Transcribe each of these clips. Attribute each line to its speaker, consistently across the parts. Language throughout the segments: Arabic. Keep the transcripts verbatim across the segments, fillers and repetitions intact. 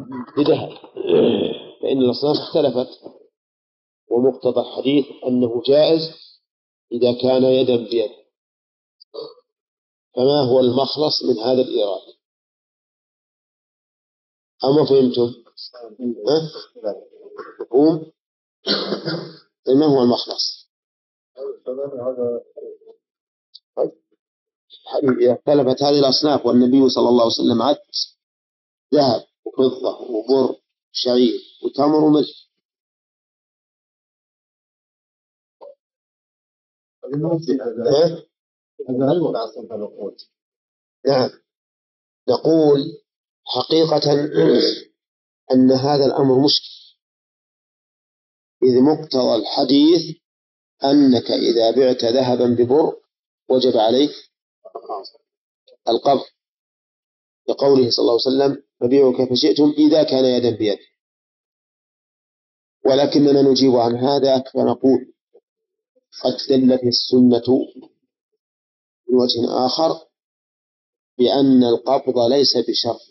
Speaker 1: بذهب، فإن الأصناف اختلفت، ومقتضى الحديث أنه جائز إذا كان يدا بيد. فما هو المخلص من هذا الإيراد؟ أما فهمتم؟ مفهوم؟ ما هو المخلص؟ إذا اختلفت هذه الأصناف والنبي صلى الله عليه وسلم عد ذهب وفضة وبر شعير وتمر وملح، نعم، نقول حقيقة أن هذا الأمر مشكل، إذ مقتضى الحديث أنك إذا بعت ذهبا ببر وجب عليك القبض، لقوله صلى الله عليه وسلم فبيعوا كيف شئتم إذا كان يدا بيد. ولكننا نجيب عن هذا فنقول قد دلت السنة من وجه آخر بأن القبض ليس بشرط.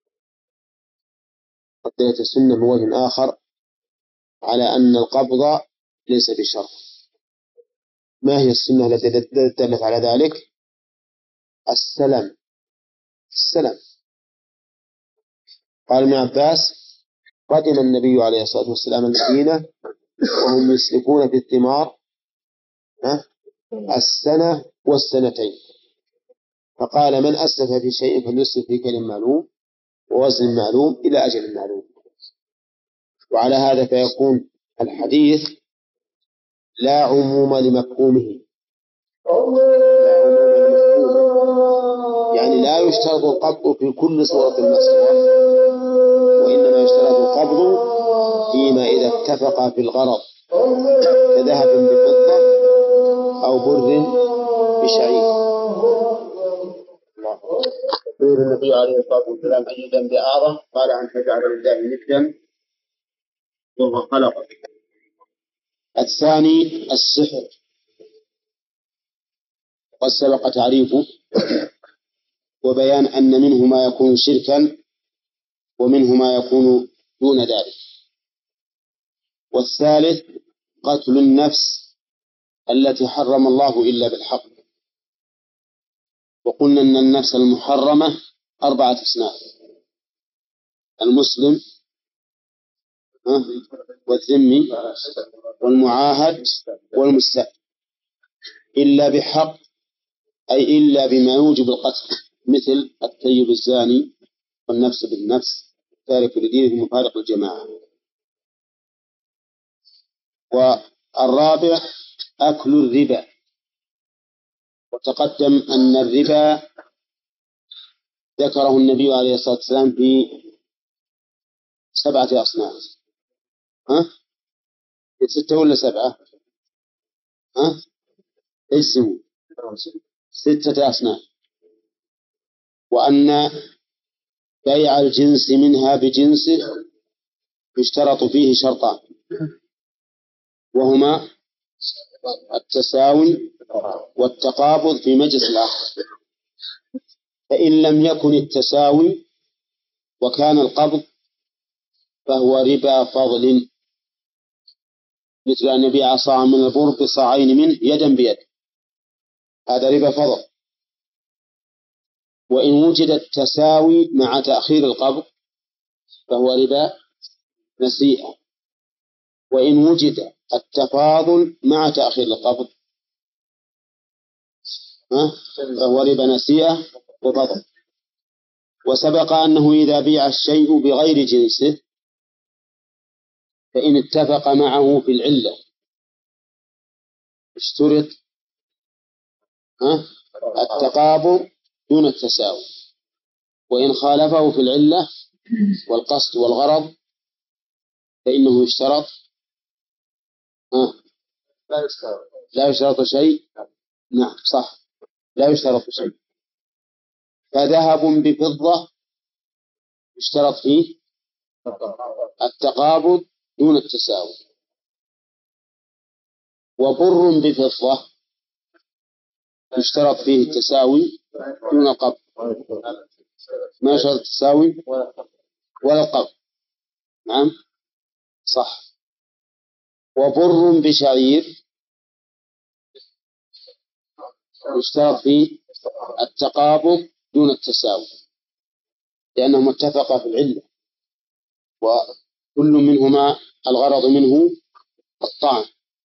Speaker 1: قد دلت السنة من وجه آخر على أن القبض ليس بشرط. ما هي السنة التي دلت على ذلك؟ السلم. السلم قال ابن عباس قدم النبي عليه الصلاة والسلام المدينة وهم يسلكون في الثمار السنة والسنتين، فقال من أسلف في شيء فليسلف في كيل معلوم ووزن معلوم إلى أجل معلوم. وعلى هذا فيكون الحديث لا عموم لمفهومه، يعني لا يشترط القبض في كل صورة مسروقة، وإنما يشترط القبض فيما إذا اتفق في الغرض كذهب بفضة أو بر بشعير. يقول النبي عليه الصلاة والسلام أي ذنب أعظم؟ قال أن تجعل لله ندا وهو خلقك. الثاني السحر، قد سبق تعريفه وبيان أن منه ما يكون شركا ومنه ما يكون دون ذلك. والثالث قتل النفس التي حرم الله إلا بالحق، وقلنا أن النفس المحرمة أربعة أصناف: المسلم والذمي والمعاهد والمستأمن، إلا بحق أي إلا بما يوجب القتل، مثل الثيب الزاني والنفس بالنفس تارك لدينه مفارق الجماعة. والرابع أكل الربا، وتقدم أن الربا ذكره النبي عليه الصلاة والسلام في سبعة أصناف. ها؟ ستة ولا سبعة؟ ها؟ اسمه ستة أصناف. وأن بيع الجنس منها بجنسه يشترط فيه شرطان، وهما التساوي والتقابض في مجلس العقد. فإن لم يكن التساوي وكان القبض فهو ربا فضل، مثل أن يبيع صاعا من البر بصاعين منه يدا بيد، هذا ربا فضل. وإن وجد التساوي مع تأخير القبض فهو ربا نسيئة. وإن وجد التفاضل مع تأخير القبض فهو ربا نسيئة وفضل. وسبق أنه إذا بيع الشيء بغير جنسه فإن اتفق معه في العلة اشترط التقابض دون التساوي، وإن خالفه في العلة والقصد والغرض فإنه يشترط لا يشترط شيء. نعم صح، لا يشترط شيء. فذهب بفضة يشترط فيه التقابض دون التساوي، وبر بفضة يشترط فيه التساوي دون القبض، ما يشترط التساوي ولا القبض. نعم صح. وبر بشعير يشترط فيه التقابض دون التساوي لأنهما اتفقا في العلة وكل منهما الغرض منه الطعن.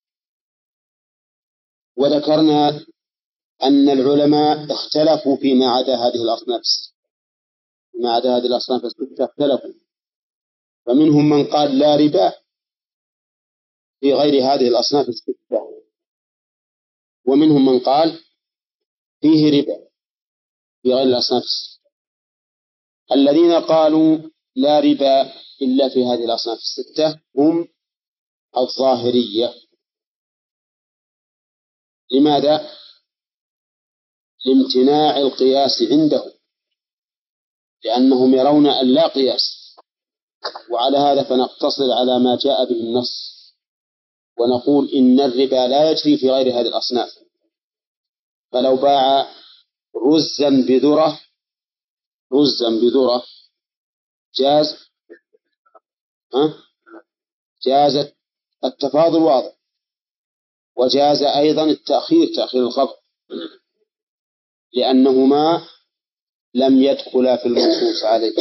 Speaker 1: وذكرنا أن العلماء اختلفوا فيما عدا هذه الأصناف ما عدا هذه الأصناف الستة اختلفوا، فمنهم من قال لا ربا في غير هذه الأصناف الستة، ومنهم من قال فيه ربا في غير الأصناف الستة. الذين قالوا لا ربا إلا في هذه الأصناف الستة هم الظاهرية. لماذا؟ لامتناع القياس عندهم، لأنهم يرون أن لا قياس، وعلى هذا فنقتصر على ما جاء به النص ونقول إن الربا لا يجري في غير هذه الأصناف. فلو باع رزا بذرة رزا بذرة جاز ها؟ جاز التفاضل واضح، وجاز أيضا التأخير تأخير القبض لأنهما لم يدخلا في المنصوص عليه.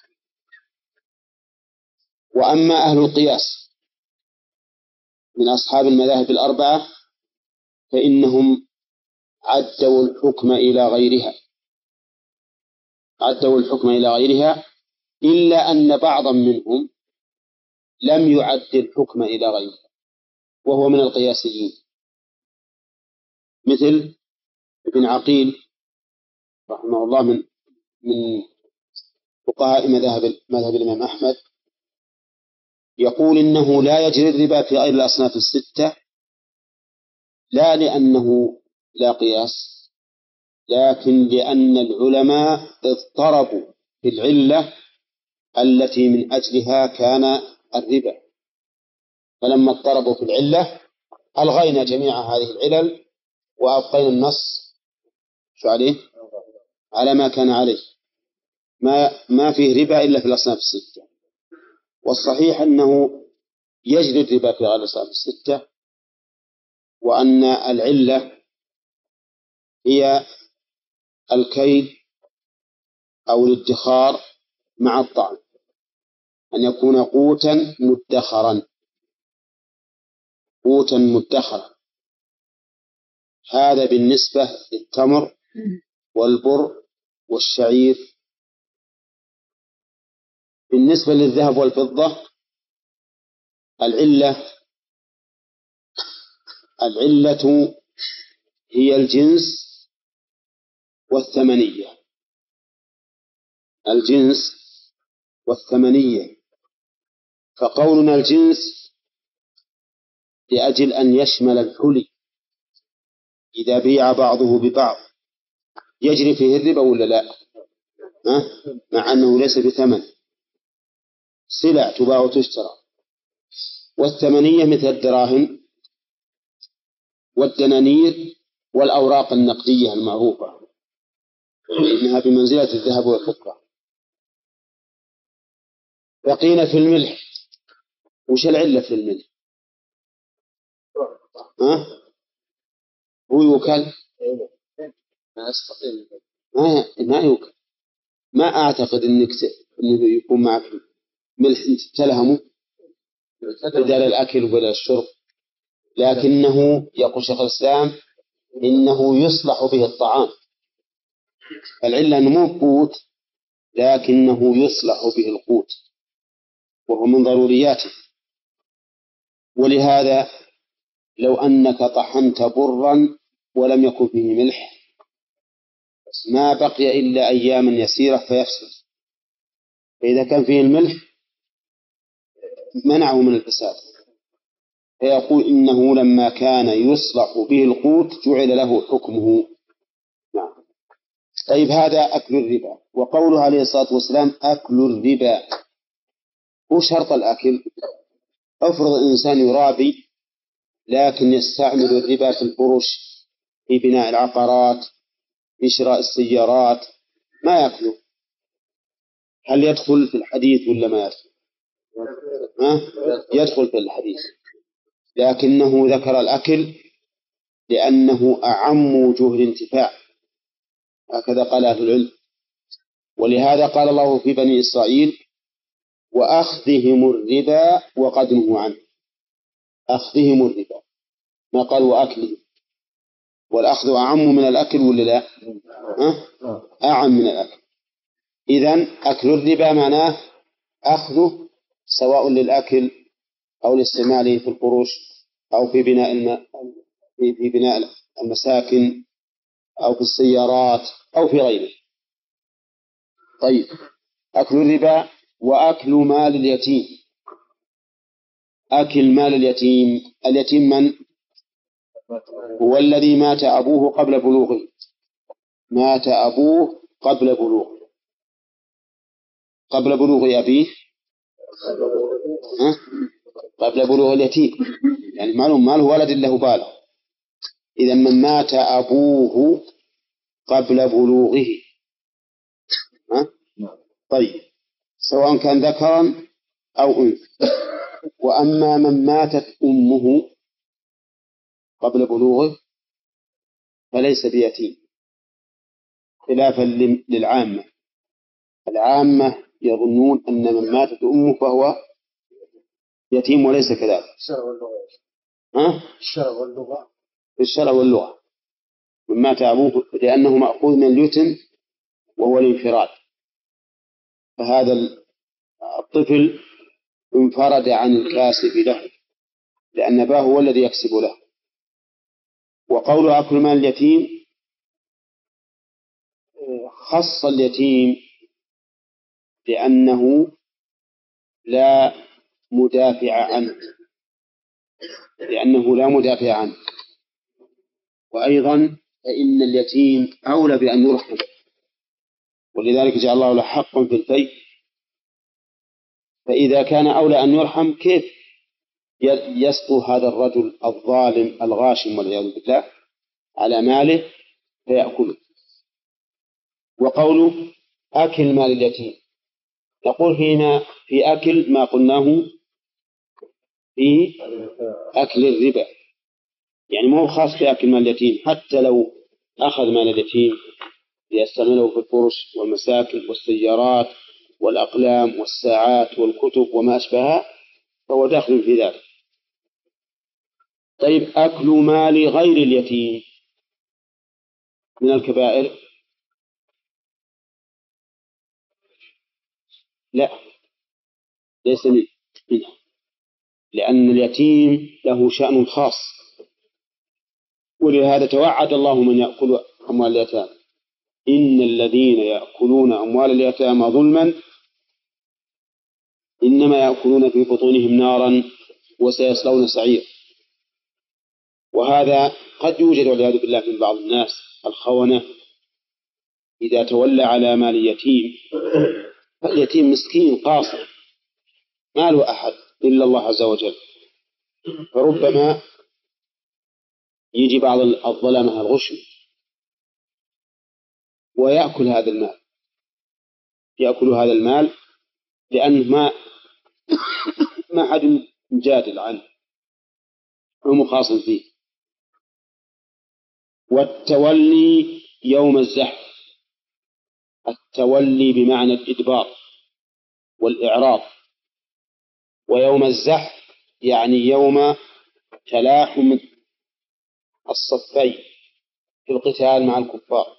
Speaker 1: وأما أهل القياس من أصحاب المذاهب الأربعة فإنهم عدوا الحكم إلى غيرها عدوا الحكم إلى غيرها إلا أن بعضا منهم لم يعد الحكم إلى غيرها وهو من القياسيين مثل ابن عقيل رحمه الله من من فقهاء مذهب مذهب الإمام أحمد، يقول إنه لا يجري الربا في غير الأصناف الستة لا لأنه لا قياس، لكن لأن العلماء اضطربوا في العلة التي من أجلها كان الربا، فلما اضطربوا في العلة ألغينا جميع هذه العلل وأبقينا النص شو عليه على ما كان عليه، ما ما فيه ربا إلا في الأصناف الستة. والصحيح أنه يجري الربا في غير الأصناف الستة، وأن العلة هي الكيل أو الادخار مع الطعن، أن يكون قوتا مدخرا قوتا مدخرا. هذا بالنسبة للتمر والبر والشعير. بالنسبة للذهب والفضة العلة العلة هي الجنس والثمنية الجنس والثمنية فقولنا الجنس لأجل أن يشمل الحلي، إذا بيع بعضه ببعض يجري فيه الربا ولا لا؟ أه؟ مع أنه ليس بثمن، سلع تباع وتشترى. والثمنية مثل الدراهم والدنانير والأوراق النقدية المعروفة، إنها بمنزلة الذهب والفضة. بقينا في الملح. وش العلة في الملح؟ ها؟ هو يوكل؟ ما ما يوكل. ما أعتقد إنك إنه يكون معك ملح تلهمه بدل الأكل وبدل الشرب، لكنه يقول شيخ الإسلام إنه يصلح به الطعام. العلة أنه مو قوت لكنه يصلح به القوت وهو من ضرورياته. ولهذا لو أنك طحنت برا ولم يكن فيه ملح ما بقي إلا أياما يسيرة فيفسد، فإذا كان فيه الملح منعه من الفساد. فيقول إنه لما كان يصلح به القوت جعل له حكمه. نعم. طيب هذا أكل الربا. وقوله عليه الصلاة والسلام أكل الربا، هو شرط الأكل؟ أفرض الإنسان يرابي لكن يستعمل الربا في الفروش، في بناء العقارات، في شراء السيارات، ما يأكله، هل يدخل في الحديث ولا ما يدخل؟ ها؟ يدخل في الحديث، لكنه ذكر الأكل لأنه أعم وجوه الانتفاع، هكذا قال أهل العلم. ولهذا قال الله في بني إسرائيل وأخذهم الربا وقد نهوا عنه، أخذهم الربا، ما قال وأكلهم، والأخذ أعم من الأكل ولا لا؟ أه؟ أعم من الأكل. إذن أكل الربا معناه أخذه سواء للأكل أو لاستعماله في القروش أو في بناء الم... في بناء المساكن أو في السيارات أو في غيره. طيب، أكل الربا وأكل مال اليتيم. أكل مال اليتيم، اليتيم من هو؟ الذي مات أبوه قبل بلوغه، مات أبوه قبل بلوغه، قبل بلوغ أبيه، ها؟ قبل بلوغ اليتيم، يعني معلوم ماله ولد له بالغ. إذا من مات أبوه قبل بلوغه، ها؟ طيب، سواء كان ذكرا أو أنثى. وأما من ماتت أمه قبل بلوغه فليس بيتيم، خلافا للعامة. العامة يظنون أن من ماتت أمه فهو يتيم وليس كذلك. ها؟ الشرع واللغة، الشرع واللغة، من مات أبوه لأنه مأخوذ من اليتم وهو الانفراد، فهذا الطفل انفرد عن الكاسب له لأن أباه هو الذي يكسب له. وقول أكل مال اليتيم خص اليتيم لأنه لا مدافع عنه، لأنه لا مدافع عنه. وأيضا فإن اليتيم أولى بأن يرحم، ولذلك جعل الله له حق في الفيء. فإذا كان أولى أن يرحم، كيف يسطو هذا الرجل الظالم الغاشم والعياذ بالله على ماله فيأكله؟ وقوله أكل مال اليتيم، نقول هنا في أكل ما قلناه في أكل الربا، يعني ما هو خاص في أكل مال اليتيم، حتى لو أخذ مال اليتيم ليستعمله في الفرش والمساكن والسيارات والأقلام والساعات والكتب وما أشبهها فهو داخل في ذلك. طيب، أكل مال غير اليتيم من الكبائر؟ لا، ليس منه، لأن اليتيم له شأن خاص، ولهذا توعد الله من يأكل أموال اليتامى إن الذين يأكلون أموال اليتامى ظلما إنما يأكلون في بطونهم نارا وسيصلون سعير. وهذا قد يوجد والعياذ بالله من بعض الناس الخونة، إذا تولى على مال اليتيم، فاليتيم مسكين قاصر ما له أحد إلا الله عز وجل، فربما يجي بعض الظلمة الغشم ويأكل هذا المال، يأكل هذا المال لأنه ما ما حد مجادل عنه ومخاصم فيه. والتولي يوم الزحف، التولي بمعنى الإدبار والإعراض، ويوم الزحف يعني يوم تلاحم الصفين في القتال مع الكفار.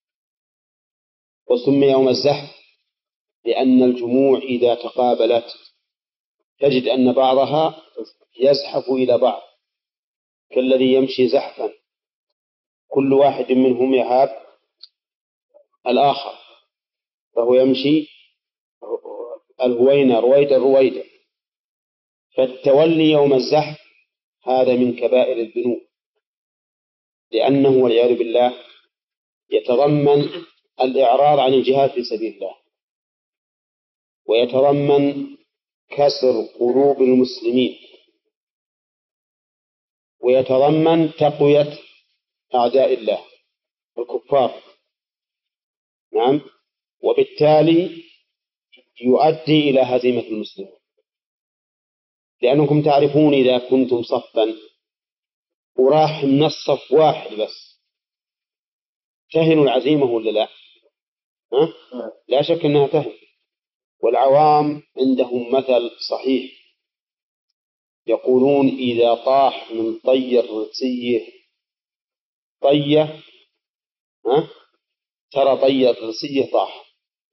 Speaker 1: وسمي يوم الزحف لأن الجموع إذا تقابلت تجد أن بعضها يزحف إلى بعض كالذي يمشي زحفا، كل واحد منهم يهاب الآخر، فهو يمشي الهوينة رويدا رويدا. فالتولي يوم الزحف هذا من كبائر الذنوب، لأنه والعياذ بالله يتضمن الإعراض عن الجهاد في سبيل الله، ويتضمن كسر قلوب المسلمين، ويتضمن تقوية أعداء الله الكفار. نعم، وبالتالي يؤدي إلى هزيمة المسلمين. لأنكم تعرفون إذا كنتم صفا وراح من الصف واحد بس تهن العزيمة ولا لا؟ ها؟ لا شك أنها تهن. والعوام عندهم مثل صحيح يقولون إذا طاح من طي الرسيه طية ها؟ ترى طي الرسيه طاح.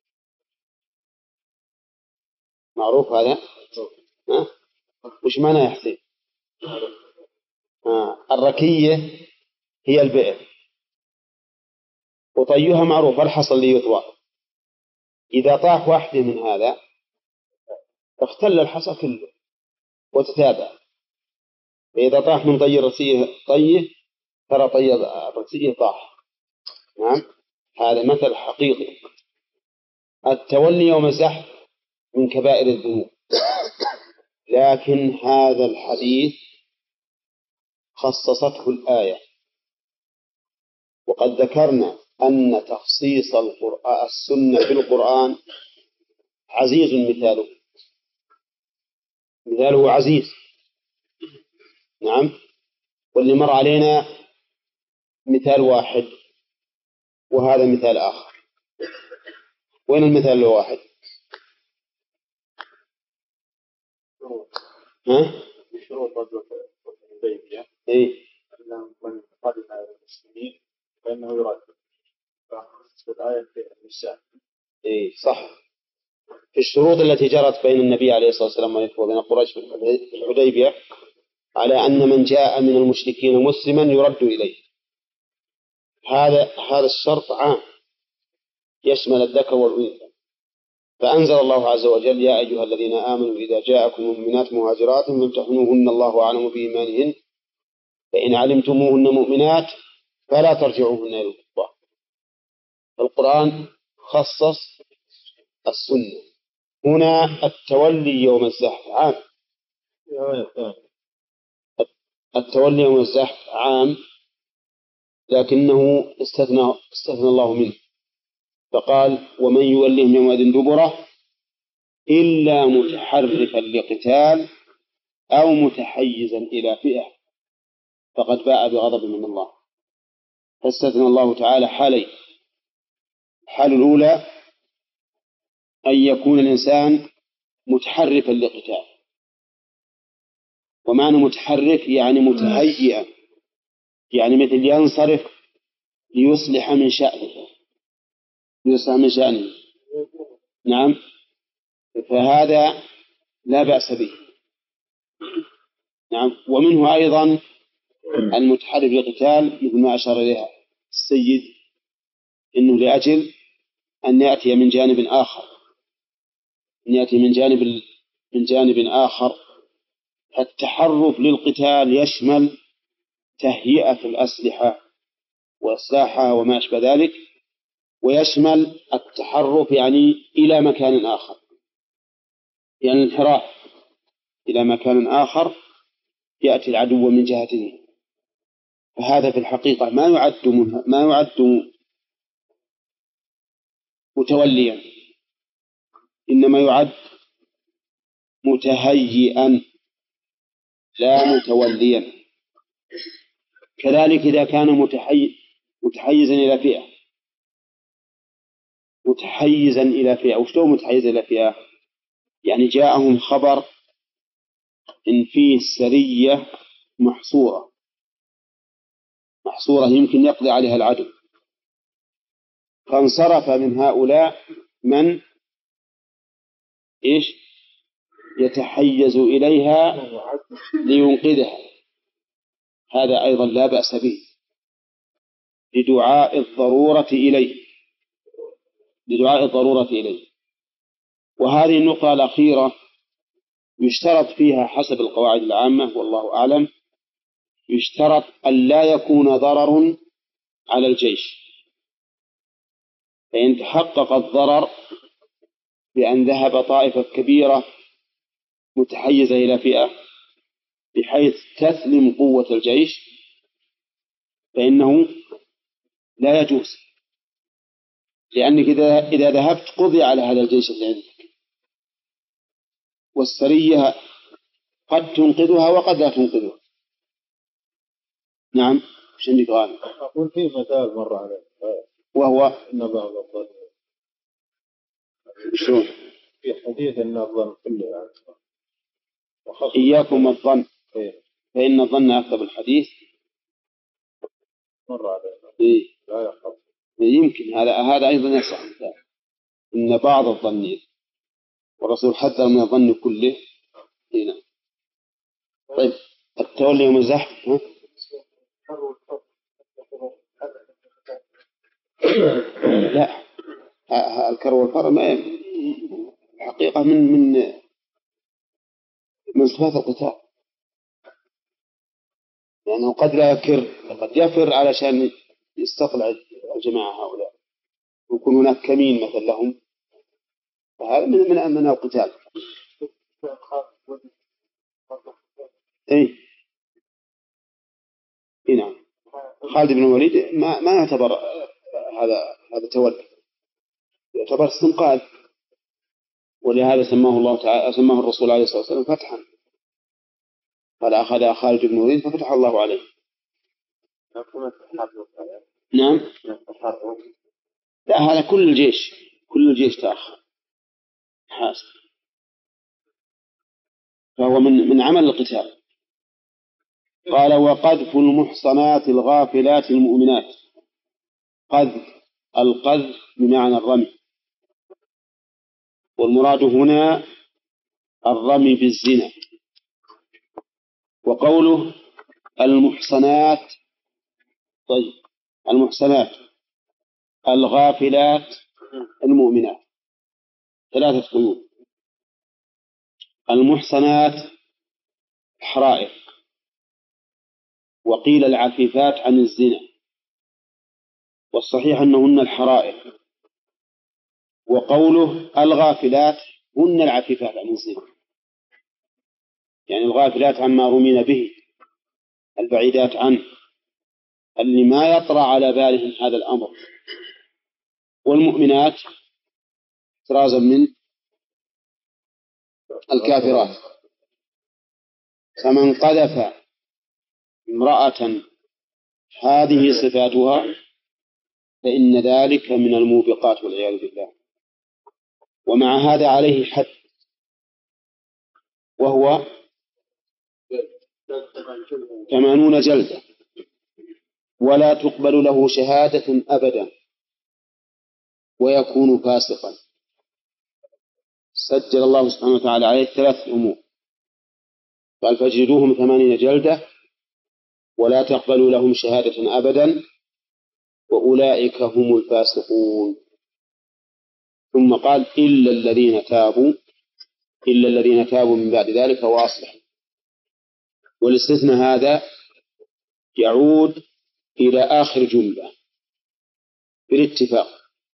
Speaker 1: معروف هذا؟ ها؟ وش معنى يا حسين؟ آه. الركية هي البئر وطيها معروف الحصى اللي يطوى. إذا طاح واحدة من هذا اختل الحصى كله وتتابع. فإذا طاح من طي الرسيه طيه ترى طي الرسيه طاح. نعم هذا مثل حقيقي. التولي يوم الزحف من كبائر الذنوب، لكن هذا الحديث خصصته الآية، وقد ذكرنا أن تخصيص القرآن السنة في القرآن عزيز. مثاله مثاله عزيز. نعم. واللي مر علينا مثال واحد وهذا مثال آخر. وين المثال الواحد؟ ها؟ بشروط الحديبية إيه؟ أنه من قدم على المسلمين فإنه يرد. فخصص الآية في النساء. إيه صح. في الشروط التي جرت بين النبي عليه الصلاة والسلام وبين قريش في الحديبية على أن من جاء من المشركين مسلما يرد إليه. هذا هذا الشرط عام يشمل الذكر والأنثى. فأنزل الله عز وجل يا أيها الذين آمنوا إذا جاءكم مؤمنات مهاجرات فامتحنوهن الله أعلم بإيمانهن فإن علمتموهن مؤمنات فلا ترجعوهن إلى الكفار. القرآن خصص السنة. هنا التولي يوم الزحف عام. التولي يوم الزحف عام لكنه استثنى استثنى الله منه فقال ومن يولهم يومئذ دبره إلا متحرفا لقتال أو متحيزا إلى فئة فقد باء بغضب من الله. فاستثنى الله تعالى حالين. الحالة الأولى أن يكون الإنسان متحرفا لقتال. ومعنى متحرف يعني متهيئا، يعني مثل ينصرف ليصلح من شأنه ليصلح من شأنه. نعم. فهذا لا بأس به. نعم. ومنه أيضا المتحرف للقتال مثل ما أشار إليها السيد إنه لأجل أن يأتي من جانب آخر أن يأتي من جانب من جانب آخر. التحرف للقتال يشمل تهيئة الأسلحة وإصلاحها وما أشبه ذلك، ويشمل التحرف يعني إلى مكان آخر، يعني الانحراف إلى مكان آخر يأتي العدو من جهته. فهذا في الحقيقة ما يعد ما يعد متوليا، إنما يعد متهيئا لا متوليا. كذلك إذا كان متحي... متحيزا إلى فئة متحيزا إلى فئة وش هو متحيز إلى فئة؟ يعني جاءهم خبر إن فيه سرية محصورة محصورة يمكن يقضي عليها العدو، فانصرف من هؤلاء من إيش يتحيز إليها لينقذها. هذا أيضا لا بأس به لدعاء الضرورة إليه لدعاء الضرورة إليه. وهذه النقطة الأخيرة يشترط فيها حسب القواعد العامة والله أعلم يشترط أن لا يكون ضرر على الجيش. فإن تحقق الضرر بأن ذهب طائفة كبيرة متحيزة إلى فئة بحيث تسلم قوة الجيش فإنه لا يجوز، لأنك إذا إذا ذهبت قضي على هذا الجيش اللي عندك. والسرية قد تنقذها وقد لا تنقذها. نعم. وش عندك غالب؟
Speaker 2: أقول في مثال مر عليه
Speaker 1: وهو
Speaker 2: إن بعض الظن.
Speaker 1: شلون؟
Speaker 2: في حديث إن الظن كله يعني.
Speaker 1: إياكم الظن
Speaker 2: إيه.
Speaker 1: فإن الظن أكذب الحديث.
Speaker 2: مر عليه.
Speaker 1: إيه.
Speaker 2: لا يخاف.
Speaker 1: يمكن هذا هذا أيضا يصح. إن بعض الظن، والرسول حذر من الظن كله. هنا. طيب التولي يوم الزحف. ها؟ لا، الكر والفر ما حقيقة من من من صفات القتال، لأنه يعني قد لا يكر، قد يفر علشان يستطلع الجماعة هؤلاء ويكون هناك كمين مثل لهم، فهذا من من من القتال. إيه. إيه نعم. خالد بن الوليد ما ما يعتبر هذا هذا تولي، يعتبر استنقاذ، ولهذا سماه الله تعالى سماه الرسول عليه الصلاة والسلام فتحا، قال أخذ خالد بن الوليد ففتح الله عليه. نعم. لا، هذا كل الجيش كل الجيش تأخر حاسب، فهو من من عمل القتال. قال وقذف المحصنات الغافلات المؤمنات. قذف، القذف بمعنى الرمي، والمراد هنا الرمي بالزنا. وقوله المحصنات، طيب المحصنات الغافلات المؤمنات ثلاثة قيود. المحصنات حرائر، وقيل العفيفات عن الزنا، والصحيح أنهن الحرائر. وقوله الغافلات هن العفيفات عن الزنا، يعني الغافلات عما رمين به، البعيدات عنه، اللي ما يطرأ على بالهم هذا الأمر. والمؤمنات احترازا من الكافرات. فمن قذف امرأة هذه صفاتها فإن ذلك من الموبقات والعياذ بالله، ومع هذا عليه حد، وهو ثمانون جلدة، ولا تقبل له شهادة أبدا، ويكون فاسقا. سجل الله سبحانه وتعالى عليه ثلاث أمور، قال فاجلدوهم ثمانين جلدة ولا تقبلوا لهم شهادة أبدا وأولئك هم الفاسقون. ثم قال إلا الذين تابوا إلا الذين تابوا من بعد ذلك وأصلحوا. والاستثناء هذا يعود إلى آخر جملة بالاتفاق،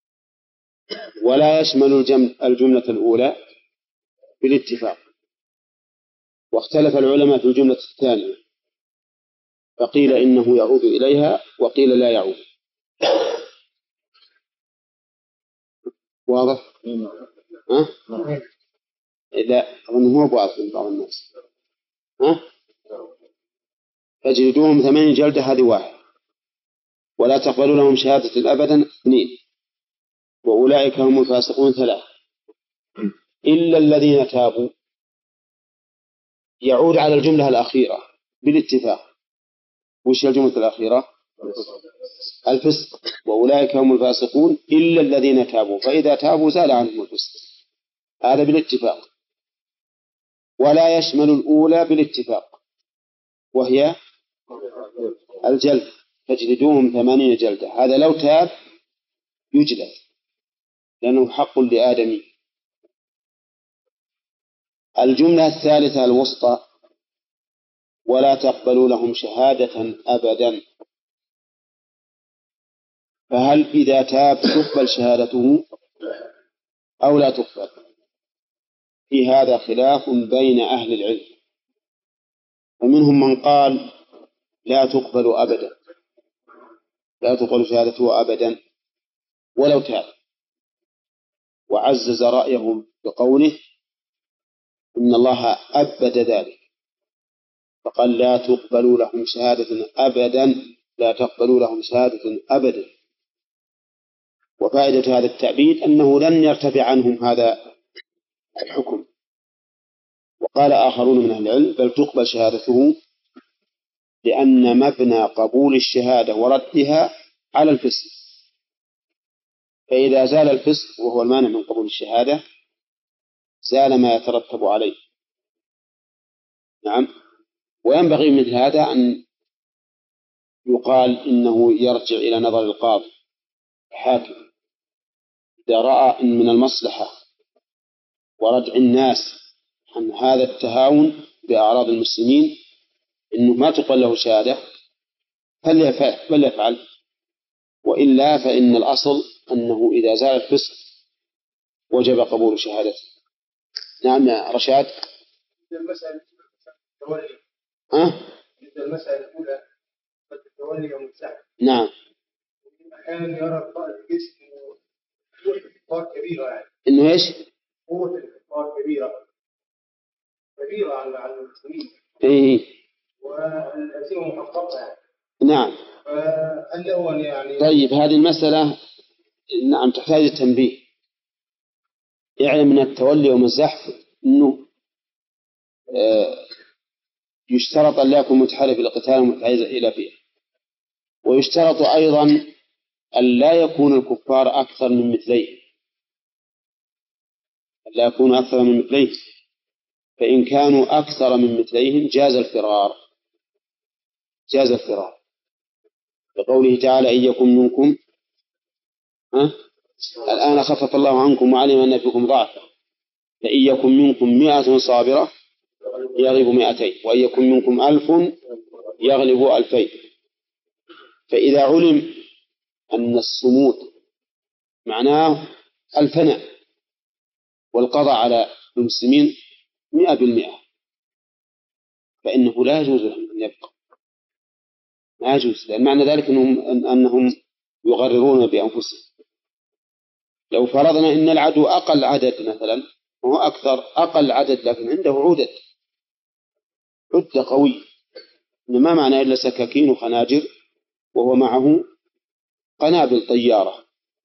Speaker 1: ولا يشمل الجملة الأولى بالاتفاق. واختلف العلماء في الجملة الثانية، فقيل إنه يعود إليها وقيل لا يعود. واضح؟ ها؟ لا، أظنه هو واضح من بعض الناس. ها؟ فاجلدوهم ثمانين جلدة، هذه واحد، ولا تقبلوا لهم شهادة أبدا، اثنين، وأولئك هم الفاسقون، ثلاث. إلا الذين تابوا يعود على الجملة الأخيرة بالاتفاق. وش الجملة الأخيرة؟ الفسق، وأولئك هم الفاسقون إلا الذين تابوا، فإذا تابوا زال عنهم الفسق، هذا بالاتفاق. ولا يشمل الأولى بالاتفاق، وهي الجلد، فاجلدوهم ثمانين جلدة، هذا لو تاب يجلد لأنه حق لآدمي. الجملة الثالثة الوسطى ولا تقبلوا لهم شهادة أبدا، فهل إذا تاب تقبل شهادته أو لا تقبل؟ في هذا خلاف بين أهل العلم، فمنهم من قال لا تقبل أبدا، لا تقبل شهادته أبدا ولو تاب، وعزز رأيه بقوله إن الله أبد ذلك، فقال لا تقبلوا لهم شهادة أبدا، لا تقبلوا لهم شهادة أبدا. وفائدة هذا التعبيد أنه لن يرتفع عنهم هذا الحكم. وقال آخرون من أهل العلم بل تقبل شهادته، لأن مبنى قبول الشهادة وردها على الفسق، فإذا زال الفسق وهو المانع من قبول الشهادة زال ما يترتب عليه. نعم. وينبغي مثل هذا أن يقال إنه يرجع إلى نظر القاضي الحاكم إذا رأى إن من المصلحة وردع الناس عن هذا التهاون بأعراض المسلمين إنه ما تقبل له شهادة فليفعل، وإلا فإن الأصل أنه إذا زال الفسق وجب قبول شهادته. نعم يا رشاد.
Speaker 3: المسألة التولي.
Speaker 1: أه؟
Speaker 3: المسألة الأولى التولي يوم السبت.
Speaker 1: نعم.
Speaker 3: أحيانا يرى القائد الجسم قوة الكفار كبيرة يعني.
Speaker 1: إنه إيش؟
Speaker 3: قوة الكفار كبيرة كبيرة على على المسلمين.
Speaker 1: إيه.
Speaker 3: والأسيرة محققة يعني.
Speaker 1: نعم.
Speaker 3: فهل له يعني؟
Speaker 1: طيب هذه المسألة نعم تحتاج تنبيه. يعلم من التولي ومن الزحف أنه آه يشترط أن لا يكون متحرف للقتال ومتحيز إلى فيه، ويشترط أيضا أن لا يكون الكفار أكثر من مثليه، لا يكون أكثر من مثليه، فإن كانوا أكثر من مثليهم جاز الفرار، جاز الفرار لقوله تعالى إن يكن منكم ها؟ الآن خفف الله عنكم وعلم أن فيكم ضعفا فإن يكن منكم مئة صابرة يغلب مئتين وإن يكن منكم ألف يغلب ألفين. فإذا علم أن الصمود معناه الفناء والقضاء على المسلمين مئة بالمئة فإنه لا يجوز لهم أن يبقى، لا يجوز، لأن معنى ذلك أنهم, أنهم يغررون بأنفسهم. لو فرضنا أن العدو أقل عدد مثلا وهو أكثر أقل عدد لكن عنده عدد عدة قوي، ما معنى إلا سكاكين وخناجر وهو معه قنابل طيارة،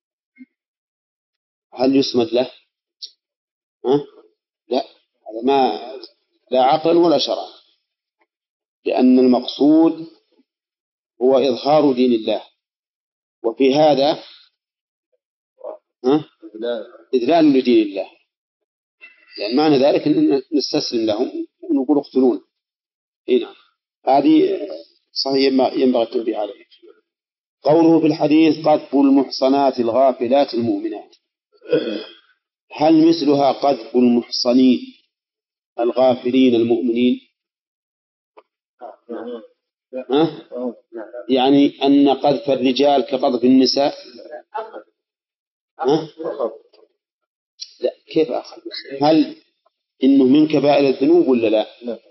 Speaker 1: هل يسمد له؟ ها؟ لا، هذا ما لا عقلا ولا شرعا، لأن المقصود هو إظهار دين الله، وفي هذا ها؟ إذلال لدين الله، يعني معنى ذلك أن نستسلم لهم ونقول اقتلون. هنا هذه صحيح ينبغي التنبيه عليه. قوله في الحديث قذف المحصنات الغافلات المؤمنات، هل مثلها قذف المحصنين الغافلين المؤمنين؟ ها؟ يعني أن قذف الرجال كقذف النساء؟ ها؟ لا، كيف أخذ؟ هل إنه من كبائر الذنوب ولا لا؟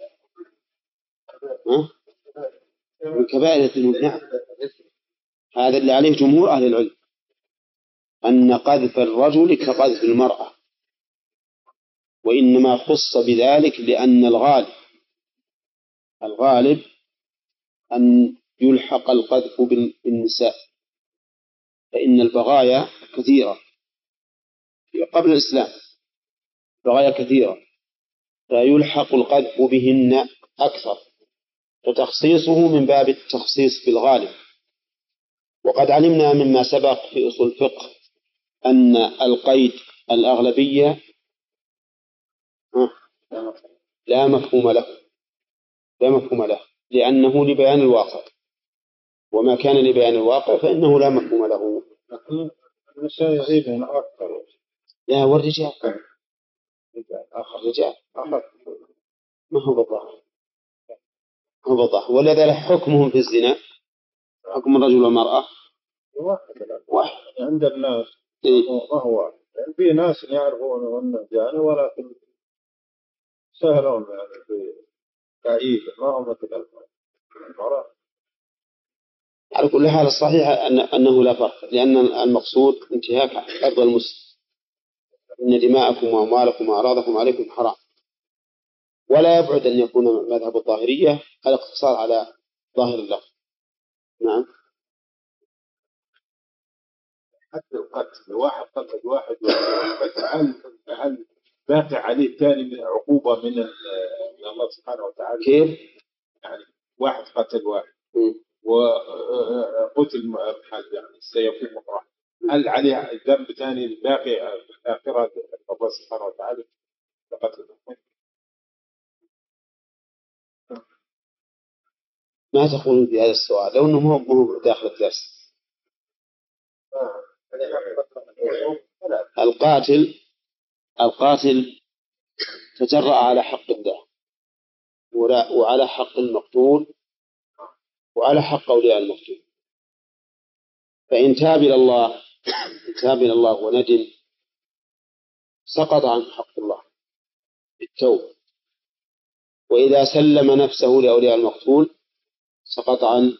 Speaker 1: ها؟ من كبائر الذنوب، نعم. هذا اللي عليه جمهور أهل العلم، أن قذف الرجل كقذف المرأة، وإنما خص بذلك لأن الغالب الغالب أن يلحق القذف بالنساء، فإن البغايا كثيرة قبل الإسلام، بغايا كثيرة فيلحق القذف بهن أكثر، فتخصيصه من باب التخصيص بالغالب. وقد علمنا مما سبق في أصول الفقه أن القيد الأغلبية لا مفهوم له، لا مفهوم له لأنه لبيان الواقع، وما كان لبيان الواقع فإنه لا مفهوم له.
Speaker 2: النساء يغيبن أكثر.
Speaker 1: لا، والرجال آخر رجال آخر ما هو بالظاهر، هو بالظاهر، ولذا حكمهم في الزنا حكم الرجل والمرأة واحد
Speaker 2: عند الناس.
Speaker 1: إيه؟
Speaker 2: ما هو يعني في ناس يعرفون أنه يعني ولكن سهلون يعني في تعييد ما هو مثل المرأة.
Speaker 1: على كل حال الصحيح أن أنه لا فرق، لأن المقصود انتهاك عرض المسلم، إن دماءكم وأموالكم وأعراضكم عليكم حرام، ولا يبعد أن يكون مذهب الظاهرية الاقتصار على ظاهر اللفظ. نعم.
Speaker 2: حتى القتل واحد قتل واحد هل هل باقي عليه الثاني من عقوبة من من الله سبحانه وتعالى؟
Speaker 1: كيف؟
Speaker 2: يعني واحد قتل واحد
Speaker 1: م.
Speaker 2: وقتل يعني سيكون مطرح، هل عليه ذنب ثاني الباقي في الآخرة الله سبحانه وتعالى لقتل؟
Speaker 1: ما تقولون في هذا السؤال لو أنه مو داخل الدرس؟ القاتل القاتل تجرأ على حق الله وعلى حق المقتول وعلى حق أولياء المقتول، فإن تاب إلى الله تاب إلى الله وندم سقط عن حق الله بالتوبة، وإذا سلم نفسه لأولياء المقتول سقط عن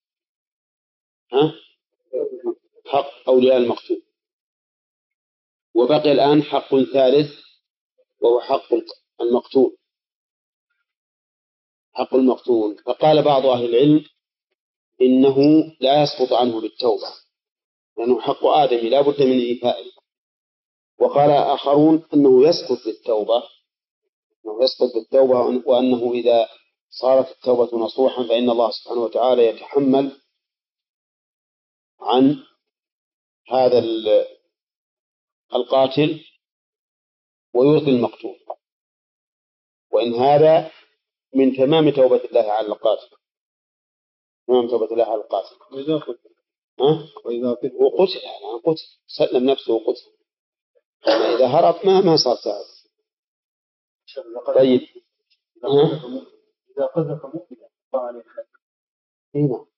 Speaker 1: حق أولياء المقتول. وبقي الآن حق ثالث وهو حق المقتول حق المقتول فقال بعض أهل العلم إنه لا يسقط عنه بالتوبة لأنه حق آدم لا بد من إيفائه، وقال آخرون أنه يسقط بالتوبة أنه يسقط بالتوبة وأنه إذا صارت التوبة نصوحا فإن الله سبحانه وتعالى يتحمل عن هذا القاتل ويرضي المقتول، وإن هذا من تمام توبة الله على القاتل تمام توبة الله على القاتل.
Speaker 2: وإذا قتل
Speaker 1: ها؟
Speaker 2: وإذا قتل
Speaker 1: وقتل يعني قتل سلم نفسه وقتل، يعني إذا هرب ما ما صار تعب. طيب
Speaker 3: إذا قذف مؤمنا فعليه
Speaker 1: هنا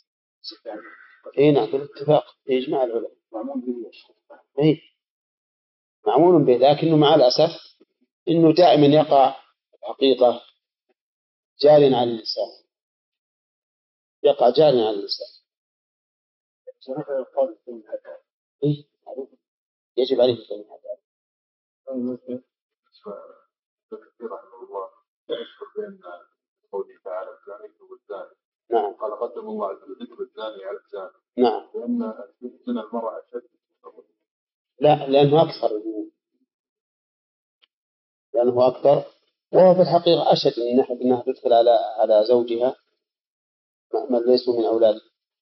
Speaker 1: هنا بالاتفاق يجمع العلماء
Speaker 3: معمول به
Speaker 1: إيه معمول به، لكنه مع الأسف إنه دائما يقع الحقيقة جار على اللسان يقع جار على اللسان.
Speaker 3: سنفع القول في الحدث
Speaker 1: إيه يجب عليه في الحدث.
Speaker 2: رحمه الله يشكر بين قوله تعالى الزاني والزاني.
Speaker 1: نعم.
Speaker 2: قال قدم الله عز وجل ذكر الزاني على الزاني.
Speaker 1: نعم.
Speaker 2: لأن من المرأة أشد.
Speaker 1: لا لأنه أكثر لأنه أكثر وهو في الحقيقة أشد من ناحية أنها تدخل على على زوجها من ليسوا من أولاده،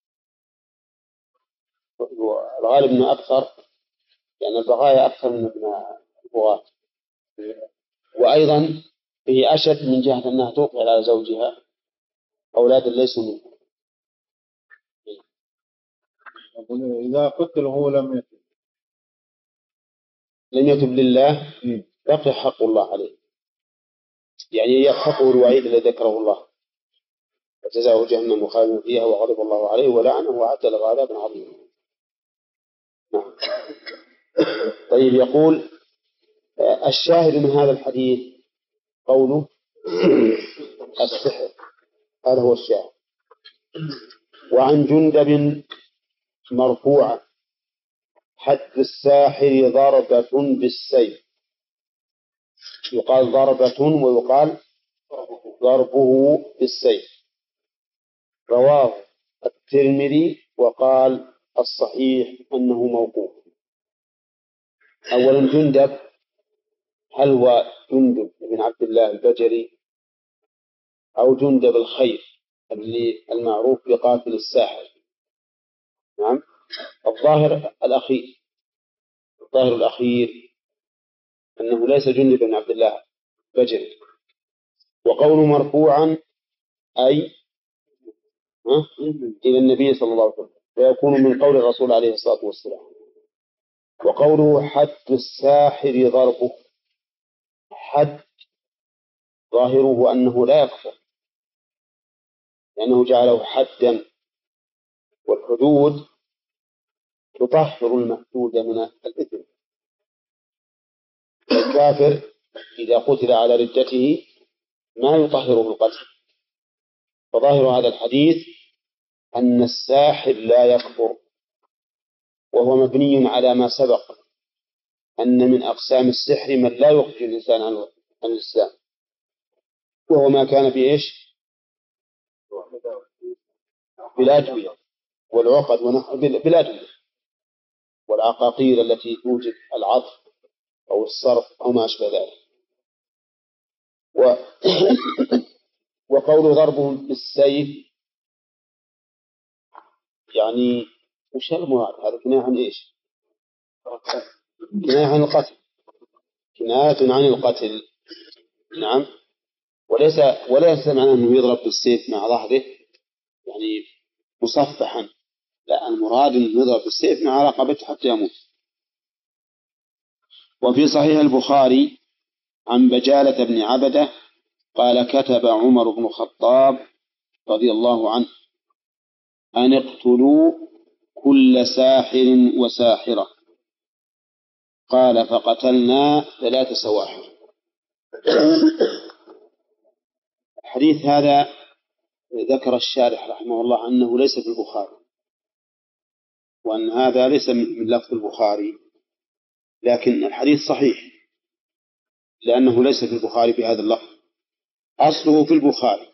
Speaker 1: والغالب أنه أكثر يعني البغايا أكثر من البغاة، وأيضا هي أشد من جهة أنها تدخل على زوجها أولاد ليسوا منه.
Speaker 2: إذا قتل هو لم يتب
Speaker 1: لم يتب لله بقي حق الله عليه، يعني يلحقه الوعيد الذي ذكره الله وجزاه جهنم خالدا فيها وغضب الله عليه ولعنه وأعد له عذابا عظيما. نعم. طيب يقول الشاهد من هذا الحديث قوله السحر هذا هو الشاهد. وعن جندب مرفوعا حد الساحر ضربة بالسيف، يقال ضربة ويقال ضربه بالسيف، رواه الترمذي وقال الصحيح أنه موقوف. أولا جندب هل هو جندب بن عبد الله البجلي أو جندب الخير اللي المعروف بقاتل الساحر؟ نعم الظاهر الأخير الظاهر الأخير أنه ليس جندب بن عبد الله البجلي. وقول مرفوعا أي إلى النبي صلى الله عليه وسلم ويكون من قول الرسول عليه الصلاة والسلام. وقوله حد الساحر ضربه حد ظاهره أنه لا يكفر لأنه جعله حدا، والحدود تطهر المحدود من الإثم. الكافر إذا قتل على ردته ما يطهره القتل، فظاهر هذا الحديث أن الساحر لا يكفر، وهو مبني على ما سبق أن من أقسام السحر من لا يخرج الإنسان عن الإسلام. وهو ما كان في إيش؟ بالأدوية والعقد ونحو بالأدوية والعقاقير التي توجد العطف أو الصرف أو ما أشبه ذلك. و... وقول ضربهم بالسيف يعني وش المراد؟ هذا كناية عن إيش؟ كناية عن القتل، كناية عن القتل. نعم. وليس وليس معناه أنه يضرب بالسيف مع ظهره يعني مصفحا، لا، المراد أنه يضرب بالسيف مع رقبته حتى يموت. وفي صحيح البخاري عن بجالة بن عبدة قال كتب عمر بن الخطاب رضي الله عنه أن اقتلوا كل ساحر وساحرة، قال فقتلنا ثلاث سواحر. الحديث هذا ذكر الشارح رحمه الله أنه ليس في البخاري، وأن هذا ليس من لفظ البخاري، لكن الحديث صحيح لأنه ليس في البخاري بهذا اللفظ، أصله في البخاري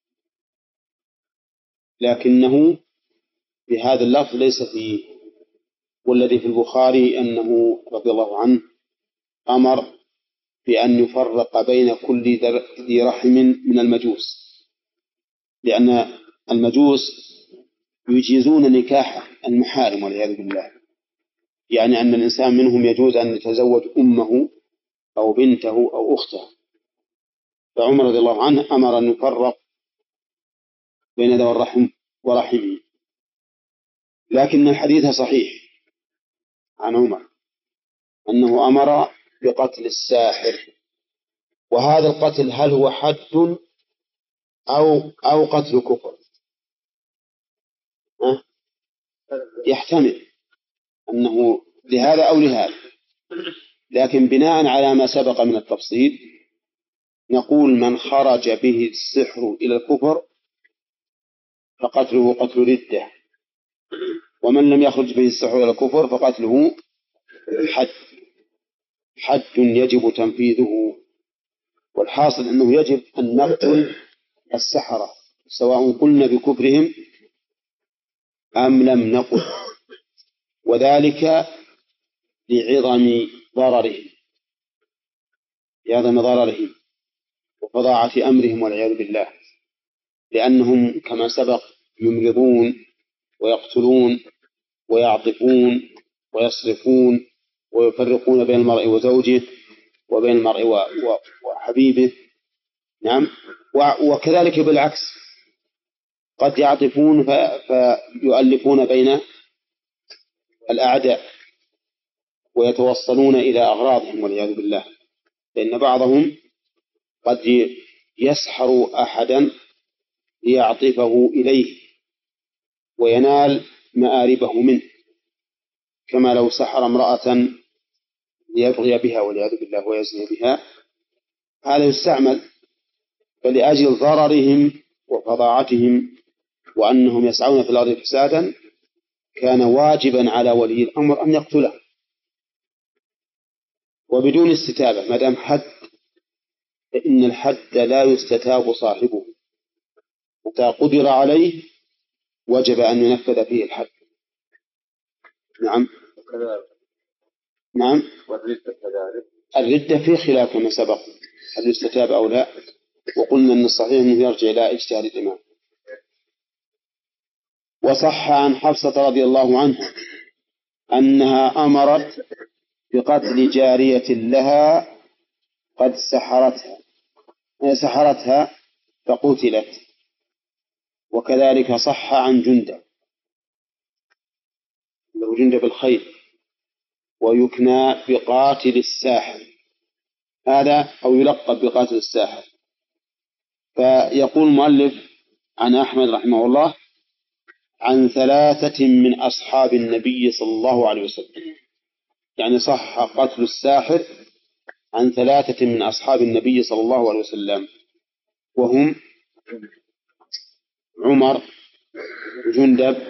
Speaker 1: لكنه بهذا اللفظ ليس فيه. والذي في البخاري أنه رضي الله عنه أمر بأن يفرق بين كل ذي رحم من المجوس، لأن المجوس يجيزون نكاح المحارم والعياذ بالله، يعني أن الإنسان منهم يجوز أن يتزوج أمه أو بنته أو أخته. فعمر رضي الله عنه أمر أن يفرق بين ذوي الرحم ورحمه، لكن الحديث صحيح عن عمر أنه أمر بقتل الساحر. وهذا القتل هل هو حد أو أو قتل كفر؟ أه؟ يحتمل أنه لهذا أو لهذا، لكن بناء على ما سبق من التفصيل نقول من خرج به السحر إلى الكفر فقتله قتل ردة، ومن لم يخرج به السحر إلى الكفر فقتله حد حد يجب تنفيذه. والحاصل أنه يجب أن نقتل السحرة سواء قلنا بكفرهم أم لم نقل، وذلك لعظم ضررهم لعظم ضررهم وفظاعة أمرهم والعياذ بالله، لأنهم كما سبق يمرضون ويقتلون ويعطفون ويصرفون ويفرقون بين المرء وزوجه وبين المرء وحبيبه. نعم. وكذلك بالعكس قد يعطفون فيؤلفون بين الأعداء ويتوصلون إلى أغراضهم والعياذ بالله، لأن بعضهم قد يسحر أحدا ليعطفه إليه وينال مآربه منه، كما لو سحر امرأة ليبغي بها والعياذ بالله ويزني بها، هذا يستعمل. فلأجل ضررهم وفظاعتهم وأنهم يسعون في الأرض فسادا كان واجبا على ولي الأمر أن يقتله، وبدون استتابة. ما دام حد فإن الحد لا يستتاب صاحبه، متى قدر عليه وجب أن ينفذ فيه الحد. نعم. نعم. الردة في خلاف كما سبق هل يستتاب أو لا، وقلنا أن الصحيح أنه يرجع إلى اجتهاد الإمام. وصح عن حفصة رضي الله عنها أنها أمرت بقتل جارية لها قد سحرتها سحرتها فقتلت. وكذلك صح عن جندب له جندب الخيل ويكنى بقاتل الساحر، هذا أو يلقب بقاتل الساحر. فيقول المؤلف عن أحمد رحمه الله عن ثلاثة من أصحاب النبي صلى الله عليه وسلم، يعني صح قتل الساحر عن ثلاثة من أصحاب النبي صلى الله عليه وسلم، وهم عمر وجندب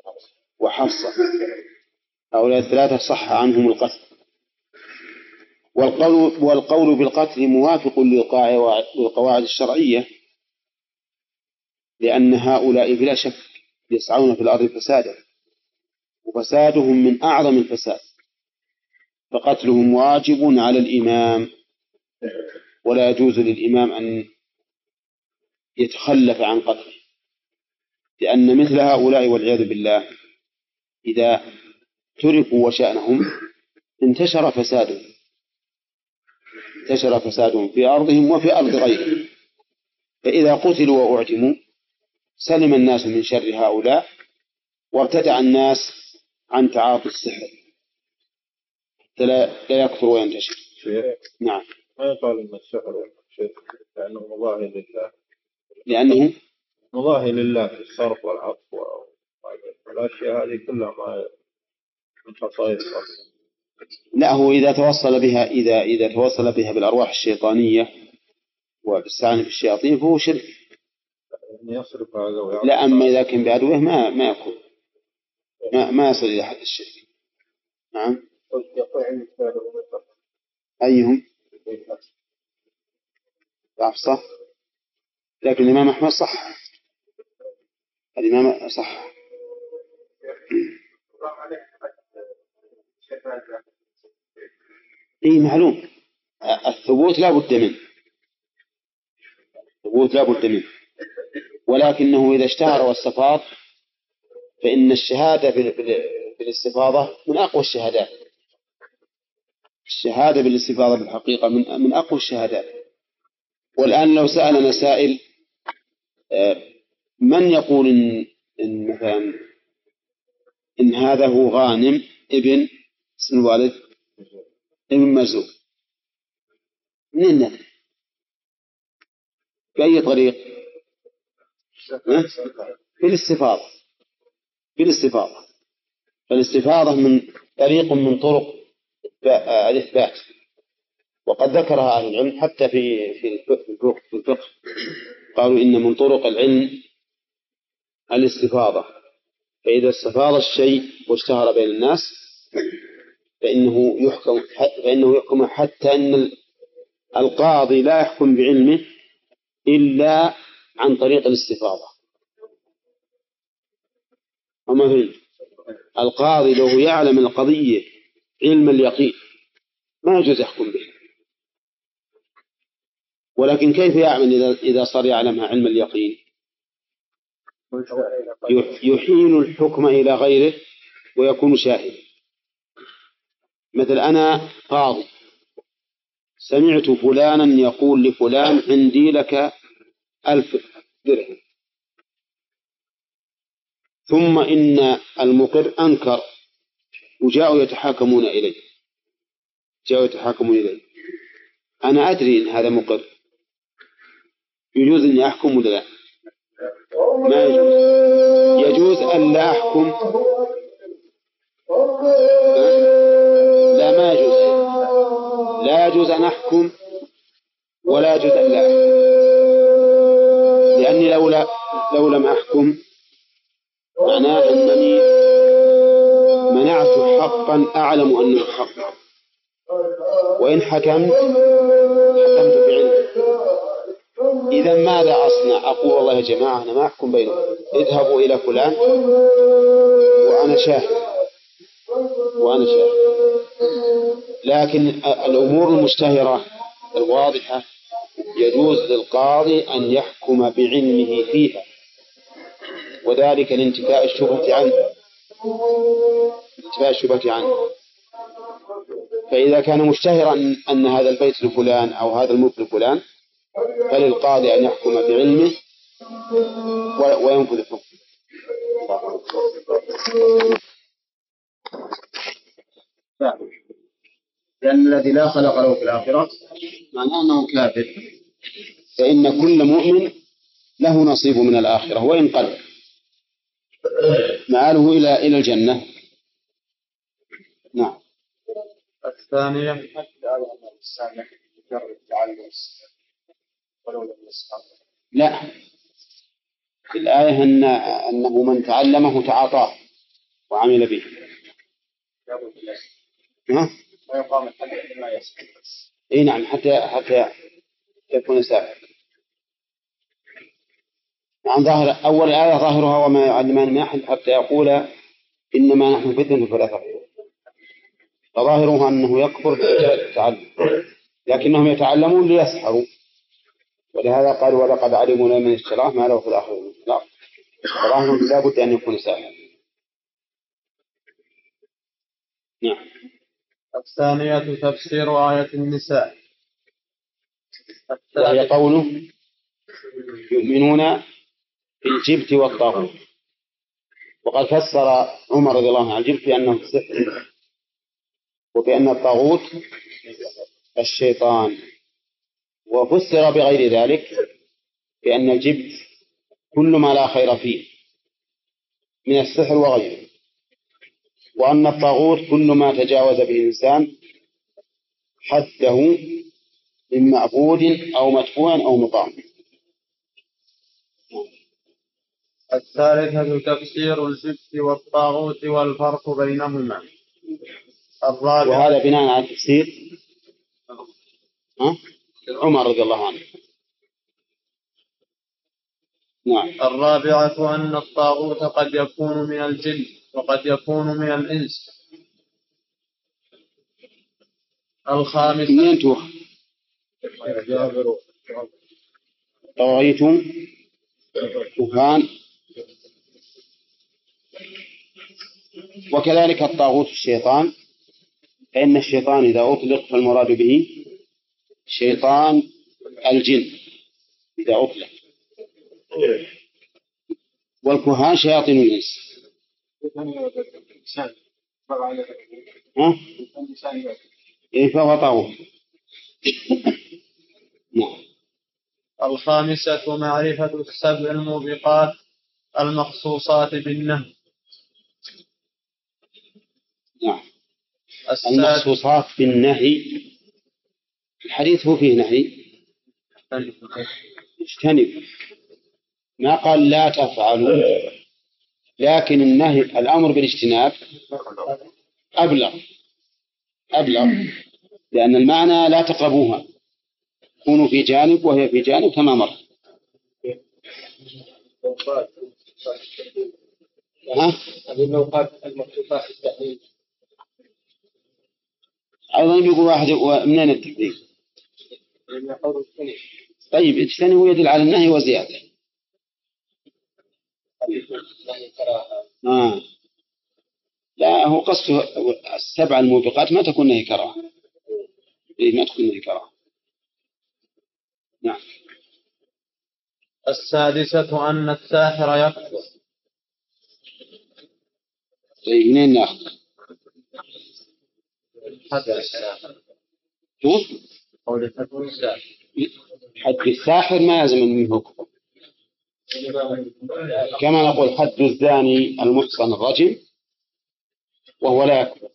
Speaker 1: وحفصة. هؤلاء الثلاثة صح عنهم القتل. والقول, والقول بالقتل موافق للقواعد الشرعية، لأن هؤلاء بلا شك يسعون في الأرض فسادا، وفسادهم من أعظم الفساد، فقتلهم واجب على الإمام، ولا يجوز للإمام أن يتخلف عن قتله، لأن مثل هؤلاء والعياذ بالله إذا تركوا وشأنهم انتشر فسادهم انتشر فسادهم في أرضهم وفي أرض غيرهم. فإذا قتلوا وأعدموا سلم الناس من شر هؤلاء، وارتدع الناس عن تعاطي السحر حتى لا يكثر وينتشر. نعم.
Speaker 2: ما يقال إن السحر شرك لأنه مضاهي لله،
Speaker 1: لأنه
Speaker 2: مضاهي لله في الصرف والعطف والأشياء هذه كلها ما من خصائص.
Speaker 1: لا، هو إذا توصل بها إذا إذا توصل بها بالأرواح الشيطانية وباستعانة بالشياطين فهو شرك.
Speaker 2: يصرف هذا.
Speaker 1: لا، أما إذا كان بعدوه ما ما يكون ما, ما يصل إلى حد الشرك. نعم. أيهم؟ صح، لكن الإمام أحمد صح، الإمام صح. إيه معلوم، الثبوت لا بد منه، الثبوت لا بد منه، ولكنه إذا اشتهر واستفاض فإن الشهادة بالاستفاضة من أقوى الشهادات. الشهادة بالاستفاضة بالحقيقة من من أقوى الشهادات. والآن لو سألنا سائل من يقول إن, إن مثلا إن هذا هو غانم ابن اسم الوالد ابن مرزوق، منين ندري؟ بأي طريق؟ بالاستفاضة بالاستفاضة فالاستفاضة من طريق من طرق الإثبات، وقد ذكرها أهل العلم حتى في في في الفقه، قالوا إن من طرق العلم الاستفاضة، فإذا استفاض الشيء واشتهر بين الناس فإنه يحكم فإنه يحكم حتى أن القاضي لا يحكم بعلمه إلا عن طريق الاستفاضة. وما في القاضي لو يعلم القضية علم اليقين ما يجوز يحكم به، ولكن كيف يعمل إذا صار يعلمها علم اليقين؟ يحيل الحكم إلى غيره ويكون شاهدا. مثل أنا قاضي سمعت فلانا يقول لفلان عندي لك ألف درهم، ثم إن المقر أنكر وجاءوا يتحاكمون إليه جاءوا يتحاكمون إليه أنا أدري إن هذا مقر، يجوز أن أحكم ولا لا؟ ما يجوز. يجوز أن لا أحكم؟ لا، ما يجوز. لا يجوز أن أحكم ولا يجوز أن لا أحكم، لأني لو, لا لو لم أحكم معناه أنني منعت حقا أعلم أنه حق، وإن حكمت حكمت بعلم. إذا ماذا أصنع؟ أقول والله يا جماعة أنا ما أحكم بينهم، اذهبوا إلى فلان وأنا شاهد وأنا شاهد. لكن الأمور المشتهرة الواضحة يجوز للقاضي أن يحكم بعلمه فيها، وذلك لانتفاء الشبهة عنه انتفاء الشبهة عنه. فإذا كان مشتهرا أن هذا البيت لفلان أو هذا الملك لفلان فللقاضي أن يحكم بعلمه وينفذ الحكم. لأن الذي لا خلق له في الآخرة معناه أنه كافر، فإن كل مؤمن له نصيب من الآخرة وإن قل معاله إلى إلى الجنة. نعم.
Speaker 3: الثانية
Speaker 1: لا، في الآية أن أنه من تعلمه تعاطاه وعمل به. ها؟
Speaker 3: ويقام الحد لما يسكت.
Speaker 1: اي نعم، حتى حتى يكون سافر. عن ظاهر أول آية ظاهرها وما يعلمان من أحد حتى يقول إنما نحن فتنة فلا تكفر، فظاهرها أنه يكفر بالتعلم، لكنهم يتعلمون ليسحروا، ولهذا قال ولقد علموا لمن اشتراه ما له في الآخرة من خلاق، فظاهرهم لا بد أن يكون ساحرا. نعم.
Speaker 2: الثانية تفسير آية النساء،
Speaker 1: وهي قوله يؤمنون بالجبت والطاغوت. وقد فسر عمر رضي الله عنه عن الجبت بأنه السحر، وبأن الطاغوت الشيطان، وفسر بغير ذلك بأن الجبت كل ما لا خير فيه من السحر وغيره، وأن الطاغوت كل ما تجاوز به الإنسان حده من معبود أو مدفوع أو مطاع.
Speaker 2: الثالثة تفسير الجبت والطاغوت والفرق بينهما. الرابعة،
Speaker 1: وهذا بناء على تفسير عمر رضي الله عنه. نعم.
Speaker 2: الرابعة أن الطاغوت قد يكون من الجن وقد يكون من الإنس. الخامسة
Speaker 1: طغيتم كهان، وكذلك الطاغوت الشيطان، فإن الشيطان إذا أطلق فالمراد به شيطان الجن إذا أطلق، والكهان شياطين الإنس. ها؟ إيه فهو طاغوت. نعم.
Speaker 2: الخامسة معرفة السبع الموبقات المخصوصات بالنهي.
Speaker 1: نعم. المخصوصات بالنهي، الحديث هو فيه نهي، اجتنب، ما قال لا تفعلوا، لكن النهي الأمر بالاجتناب أبلغ أبلغ لأن المعنى لا تقربوها، كونوا في جانب وهي في جانب كما مر. ها؟ أيضا يقول واحد ومنين التحديد؟ طيب اجتنبوا يدل على النهي وزيادة. آه. لا هو قصده السبع الموبقات ما تكون نهي كراهة، إيه ما تكون نهي كراهة. نعم.
Speaker 2: السادسة أن الساحر يكفر.
Speaker 1: طيب منين ناخذ؟
Speaker 2: حد الساحر.
Speaker 1: حد الساحر ما يلزم منه كفر، كما نقول حد الزاني المحصن الرجم وهو لا يكفر.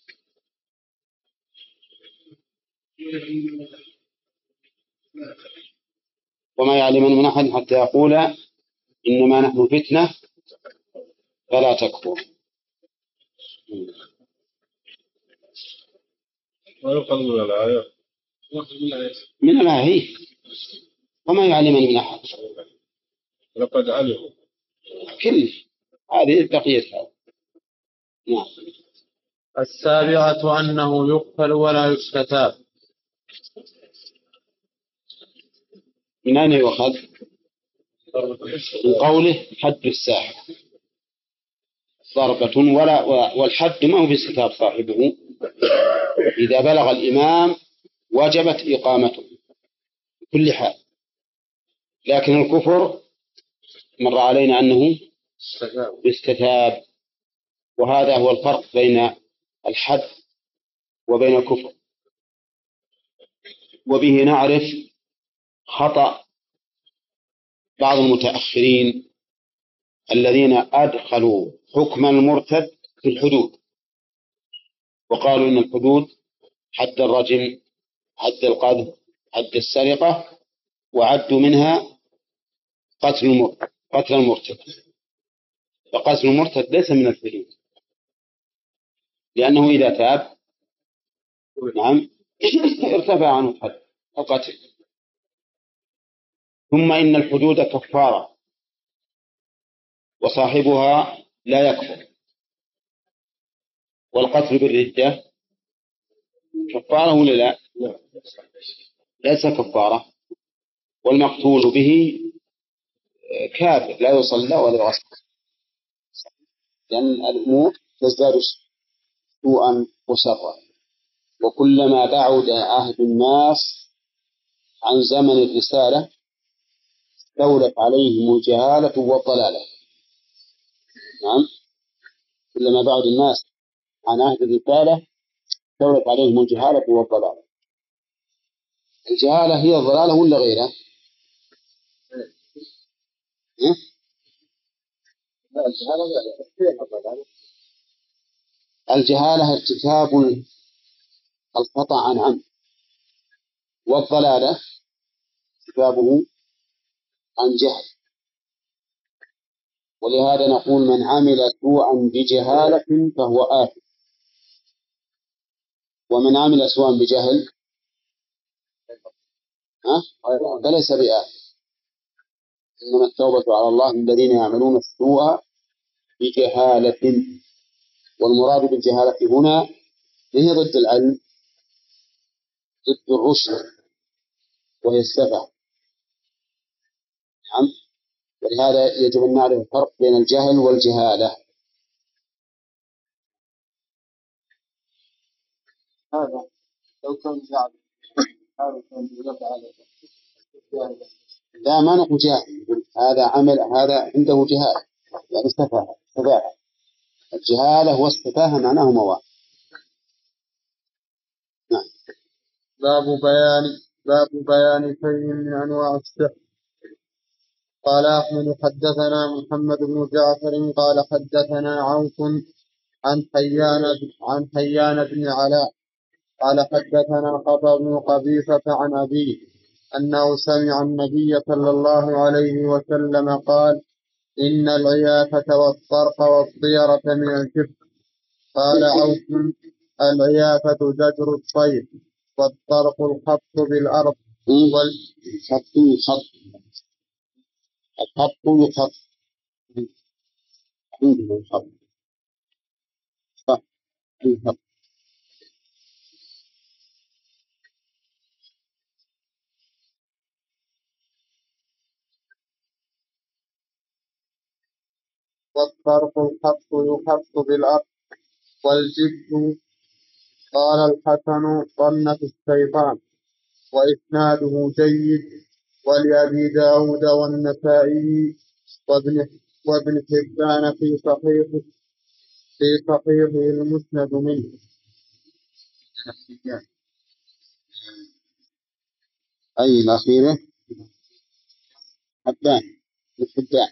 Speaker 1: وما يعلمن من أحد حتى يقول إنما نحن فتنة فلا تكفر.
Speaker 2: ويقول الآية
Speaker 1: من الآية وما يعلمن من أحد
Speaker 2: لقد علموا
Speaker 1: كل هذه بقيتها. نعم.
Speaker 2: السابعة أنه يقتل ولا يستتاب.
Speaker 1: من أين يؤخذ؟ من قوله حد الساحر ضربة ولا، والحد ما هو باستتاب صاحبه، إذا بلغ الإمام وجبت إقامته بكل حال، لكن الكفر مر علينا أنه استتاب، وهذا هو الفرق بين الحد وبين الكفر. وبه نعرف خطأ بعض المتأخرين الذين أدخلوا حكم المرتد في الحدود، وقالوا إن الحدود حد الرجم، حد القذف، حد السرقة، وعدوا منها قتل المرتد. قتل المرتد فقتل المرتد ليس من الحدود، لأنه إذا تاب نعم ارتفع عنه الحد القتل. ثم إن الحدود كفارة وصاحبها لا يكفر، والقتل بالردة كفارة ولا لا؟ ليس كفارة، والمقتول به كافر لا يصلى ولا يغسل، لأن الأمور تزداد سوءا وشرا، وكلما بعد عهد الناس عن زمن الرسالة استولت عليهم الجهالة والضلالة. نعم، كلما بعد الناس عن عهد الرسالة استولت عليهم الجهالة والضلالة. الجهالة هي الضلالة ولا غيرها؟ الجهالة ارتكاب الخطأ عن عمد، والضلالة ارتكابه عن جهل. ولهذا نقول من عمل سوءا بجهالة فهو آثم، ومن عمل سوءا بجهل فليس بآثم. إنما التوبة على الله الذين يعملون السوء بجهالة، والمراد بالجهالة هنا هي ضد العلم، ضد الرشد وهي السفة. نعم، ولهذا يجب أن نعرف الفرق بين الجهل والجهالة.
Speaker 3: هذا لو كان جاهل هذا كان يدل على
Speaker 1: لا، ما نقول جاهل، هذا عمل هذا عنده جهالة يعني سفاهة سفاهة. الجهالة والسفاهة معناهما واحد. نعم.
Speaker 3: باب بيان باب بيان شيء من أنواع السحر. قال أحمد حدثنا محمد بن جعفر قال حدثنا عوف عن حيان عن حيان بن علاء قال حدثنا قضى بن قبيصة عن أبيه أنه سمع النبي صلى الله عليه وسلم قال: إن العيافة والطرق والطيرة من الجبن. قال عوف: العيافة زجر الطير، والطرق الخط بالأرض،
Speaker 1: والخط يخط، الخط يخط عنده الخط صح الخط.
Speaker 3: والطرق الخط يخط بالأرض، والجبن. قال الحسن: ظنة الشيطان، وإسناده جيد، ولأبي داود والنسائي وابن, وابن حبان في صحيحه في صحيحه المسند منه.
Speaker 1: أي الأخيرة حبان الحبان.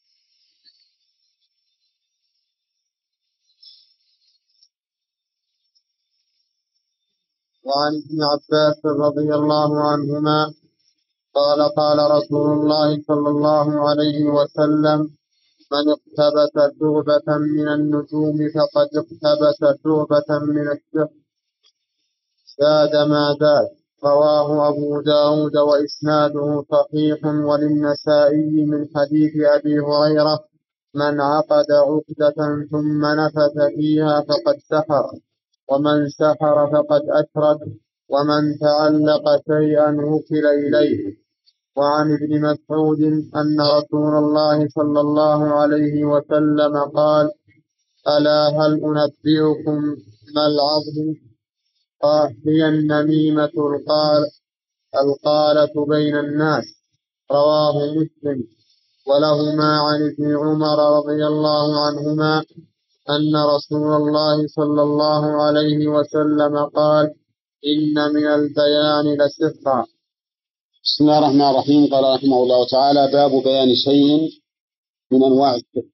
Speaker 3: وعن ابن عباس رضي الله عنهما قال: قال رسول الله صلى الله عليه وسلم: من اقتبس شعبة من النجوم فقد اقتبس شعبة من السحر، زاد ما زاد. رواه أبو داود وإسناده صحيح. وللنسائي من حديث أبي هريرة: من عقد عقدة ثم نفث فيها فقد سحر، ومن سحر فقد أشرك، ومن تعلق شيئا وكل إليه. وعن ابن مسعود أن رسول الله صلى الله عليه وسلم قال: ألا هل أنبئكم ما العظم؟ هي النميمة القالة بين الناس. رواه مسلم. ولهما عن ابن عمر رضي الله عنهما أن رسول الله صلى الله عليه وسلم قال: إن من البيان لسحرا.
Speaker 1: بسم الله الرحمن الرحيم. قال رحمه الله تعالى: باب بيان شيء من أنواع السحر،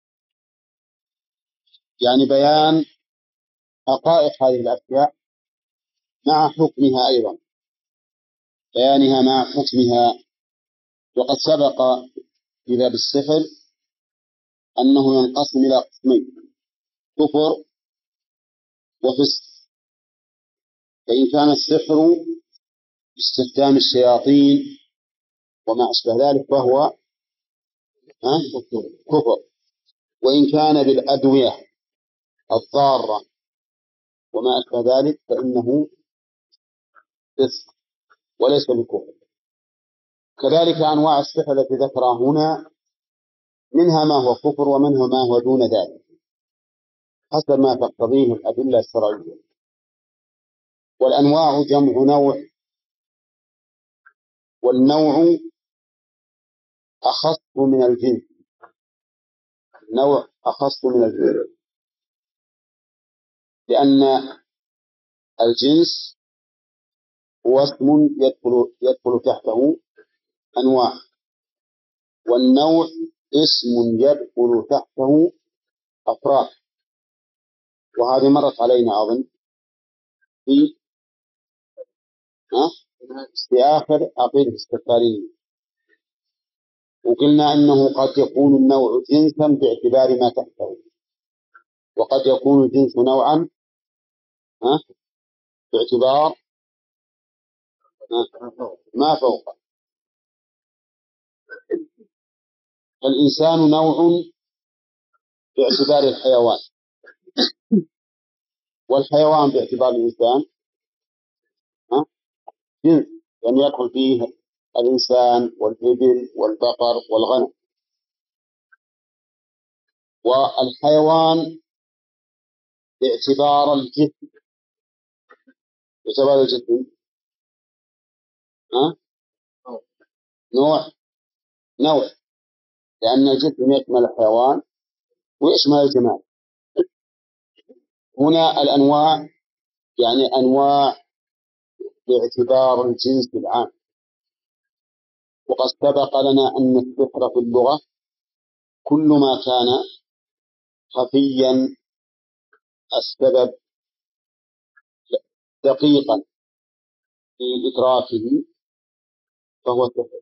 Speaker 1: يعني بيان حقائق هذه الأشياء مع حكمها، أيضا بيانها مع حكمها. وقد سبق في باب السحر أنه ينقسم إلى قسمين: كفر وفسق. فإن كان السحر باستخدام الشياطين وما أشبه ذلك فهو كفر، وإن كان بالأدوية الضارة وما أشبه ذلك فإنه فسق وليس بكفر. كذلك أنواع السحر التي ذكرها هنا منها ما هو كفر ومنها ما هو دون ذلك حسب ما تقتضيه الأدلة الشرعية. والأنواع جمع نوع، والنوع أخص من الجنس، النوع أخص من الجنس، لأن الجنس هو اسم يدخل, يدخل تحته أنواع، والنوع اسم يدخل تحته أفراد. وهذه مرت علينا أظن في في آخر عقيدة الاستقلالية، وقلنا أنه قد يكون النوع جنسا باعتبار ما تحته، وقد يكون الجنس نوعا باعتبار ما فوقه. الإنسان نوع باعتبار الحيوان، والحيوان باعتبار الإنسان جنس، يعني يدخل فيه الإنسان والإبل والبقر والغنم. والحيوان باعتبار الجسم، باعتبار الجسم ها؟ نوع نوع لأن الجسم يشمل الحيوان ويشمل الجمال. هنا الأنواع يعني أنواع باعتبار الجنس العام. وقد سبق لنا أن السحر في اللغة كل ما كان خفيا السبب دقيقا في إدراكه فهو سحر.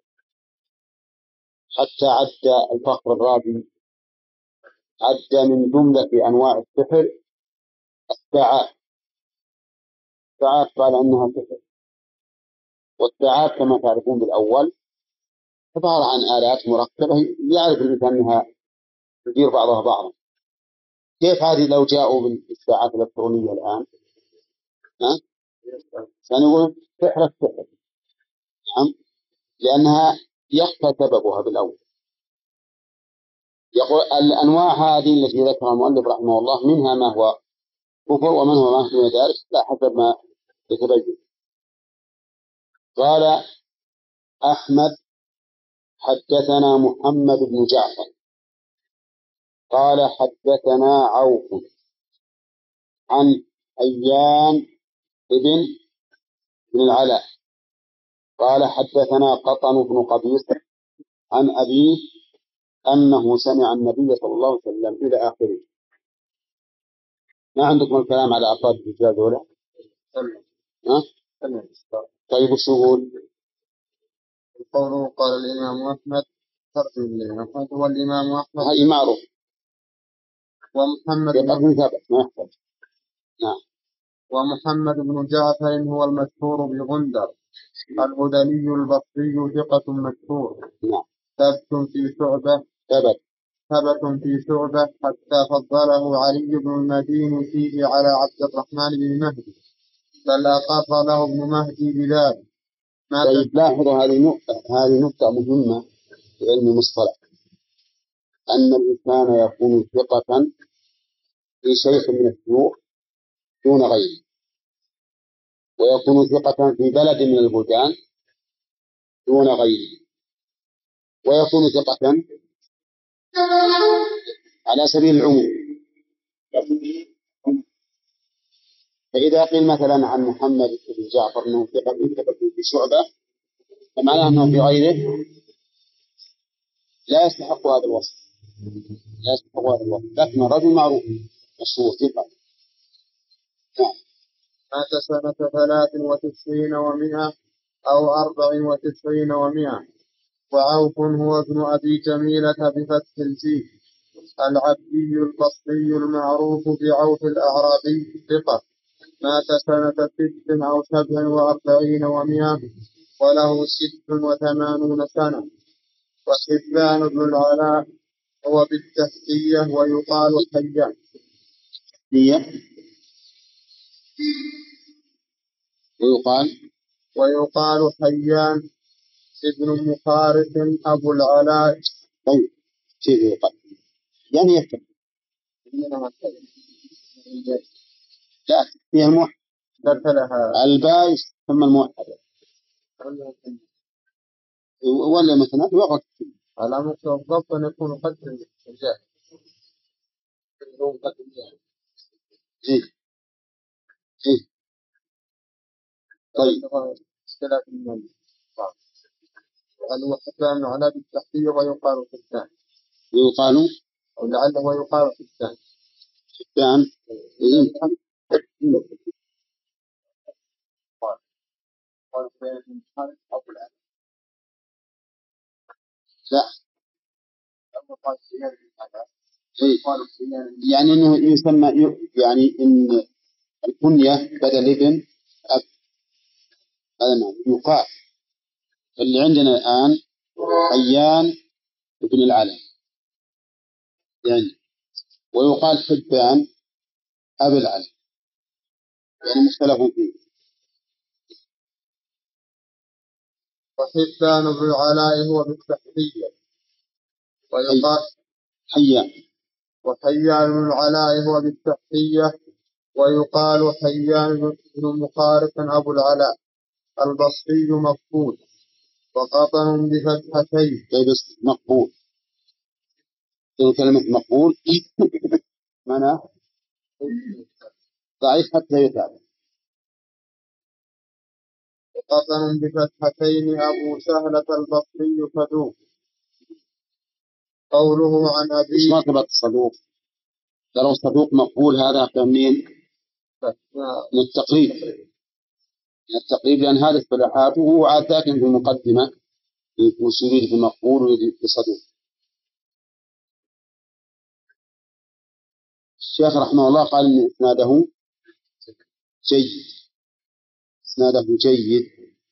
Speaker 1: حتى عد الفخر الرازي عد من جملة أنواع السحر الساعات، الساعات قال أنها سحر. والساعات كما تعرفون بالأول عبارة عن آلات مركبة يعرف الإنسان أنها تدير بعضها بعضا. كيف هذه لو جاءوا بالساعات الإلكترونية الآن ها؟ سنقول سحر السحر، نعم، لأنها يخفى سببها بالأول. يقول الأنواع هذه التي ذكرها المؤلف رحمه الله منها ما هو كفر ومن هو ما دون ذلك لا حسب ما يتبين. قال أحمد حدثنا محمد بن جعفر قال حدثنا عوف عن أيان ابن بن العلاء قال حدثنا قطن بن قبيس عن أبيه أنه سمع النبي صلى الله عليه وسلم إلى آخره. ما عندكم الكلام على أفراد الرجال دولة؟ ها؟ طيب وش يقول؟
Speaker 3: قوله قال الإمام أحمد ترجم الإمام أحمد هو الإمام أحمد
Speaker 1: هذه معروف
Speaker 3: ومحمد بن
Speaker 1: ثبت ما يحتاج. نعم.
Speaker 3: ومحمد بن جعفر هو المشهور بغندر الهذلي البصري ثقة مشهور.
Speaker 1: نعم.
Speaker 3: ثبت في شعبة
Speaker 1: ثبت
Speaker 3: ثبت في شعبة حتى فضله علي بن المدين فيه على عبد الرحمن بن مهدي بل أقر له ابن مهدي بذلك.
Speaker 1: طيب لاحظوا هذه نقطة هذه نقطة مهمة في علم المصطلح، أن الإنسان يكون ثقة في شيء من الشيوخ دون غيره، ويكون ثقة في بلد من البلدان دون غيره، ويكون ثقة على سبيل العموم. فإذا قيل مثلا عن محمد بن جعفر أنه ثقة في شعبة فمعناه أنه في غيره لا يستحق هذا الوصف، لا يستحق هذا الوصف، لكن رجل معروف مشهور ثقة.
Speaker 3: مات سنة ثلاث وتسعين ومائة أو أربع وتسعين ومائة. وعوف هو ابن أبي جميلة بفتح الجيم العبدي البصري المعروف بعوف الأعرابي ثقة مات سنة ست أو سبع وأربعين ومئة وله ست وثمانون سنة. وحبان بن العلاء هو بالتحتية ويقال حيان.
Speaker 1: هي ويقال
Speaker 3: ويقال حيان ابن مخارق أبو العلاء.
Speaker 1: طيب كيف يقال؟ يعني يكتب لا فيها الموحد الباء ثم الموحد ولا مثلا وقت
Speaker 3: علامة الضبط أن يكون قد الجاء
Speaker 1: إيه إيه طيب
Speaker 3: اختلاف المنزل هل هو حبان على بالتحتية ويقال حبان
Speaker 1: ويقال
Speaker 3: أو لعله يقال حبان
Speaker 1: حبان إيه لا يعني إنه يسمى يعني إن الكنية بدل ابن أب هذا معنى يقال. اللي عندنا الآن حيان ابن العلا يعني ويقال حبان أبي العلا يعني مختلف فيه.
Speaker 3: وحبان بن العلاء هو بالتحتية ويقال
Speaker 1: حيان
Speaker 3: وحيان بن العلاء هو بالتحتية ويقال حيان بن مخارق أبو العلاء البصري مفقود وقطن بفتحتين.
Speaker 1: بس مقبول كلمة مقبول معناه ضعيف حتى يتابع.
Speaker 3: وقطن بفتحتين أبو سهلة البصري صدوق. قوله عن أبي
Speaker 1: إيش مرتبة الصدوق؟ ترى صدوق مقبول هذا منين؟ من التقريب من التقريب لأن هذه اصطلاحاته وهو عاد ساكن في المقدمة وسيريد في مقبول ويريد في صدوق. الشيخ رحمه الله قال إن إسناده جيد إسناده جيد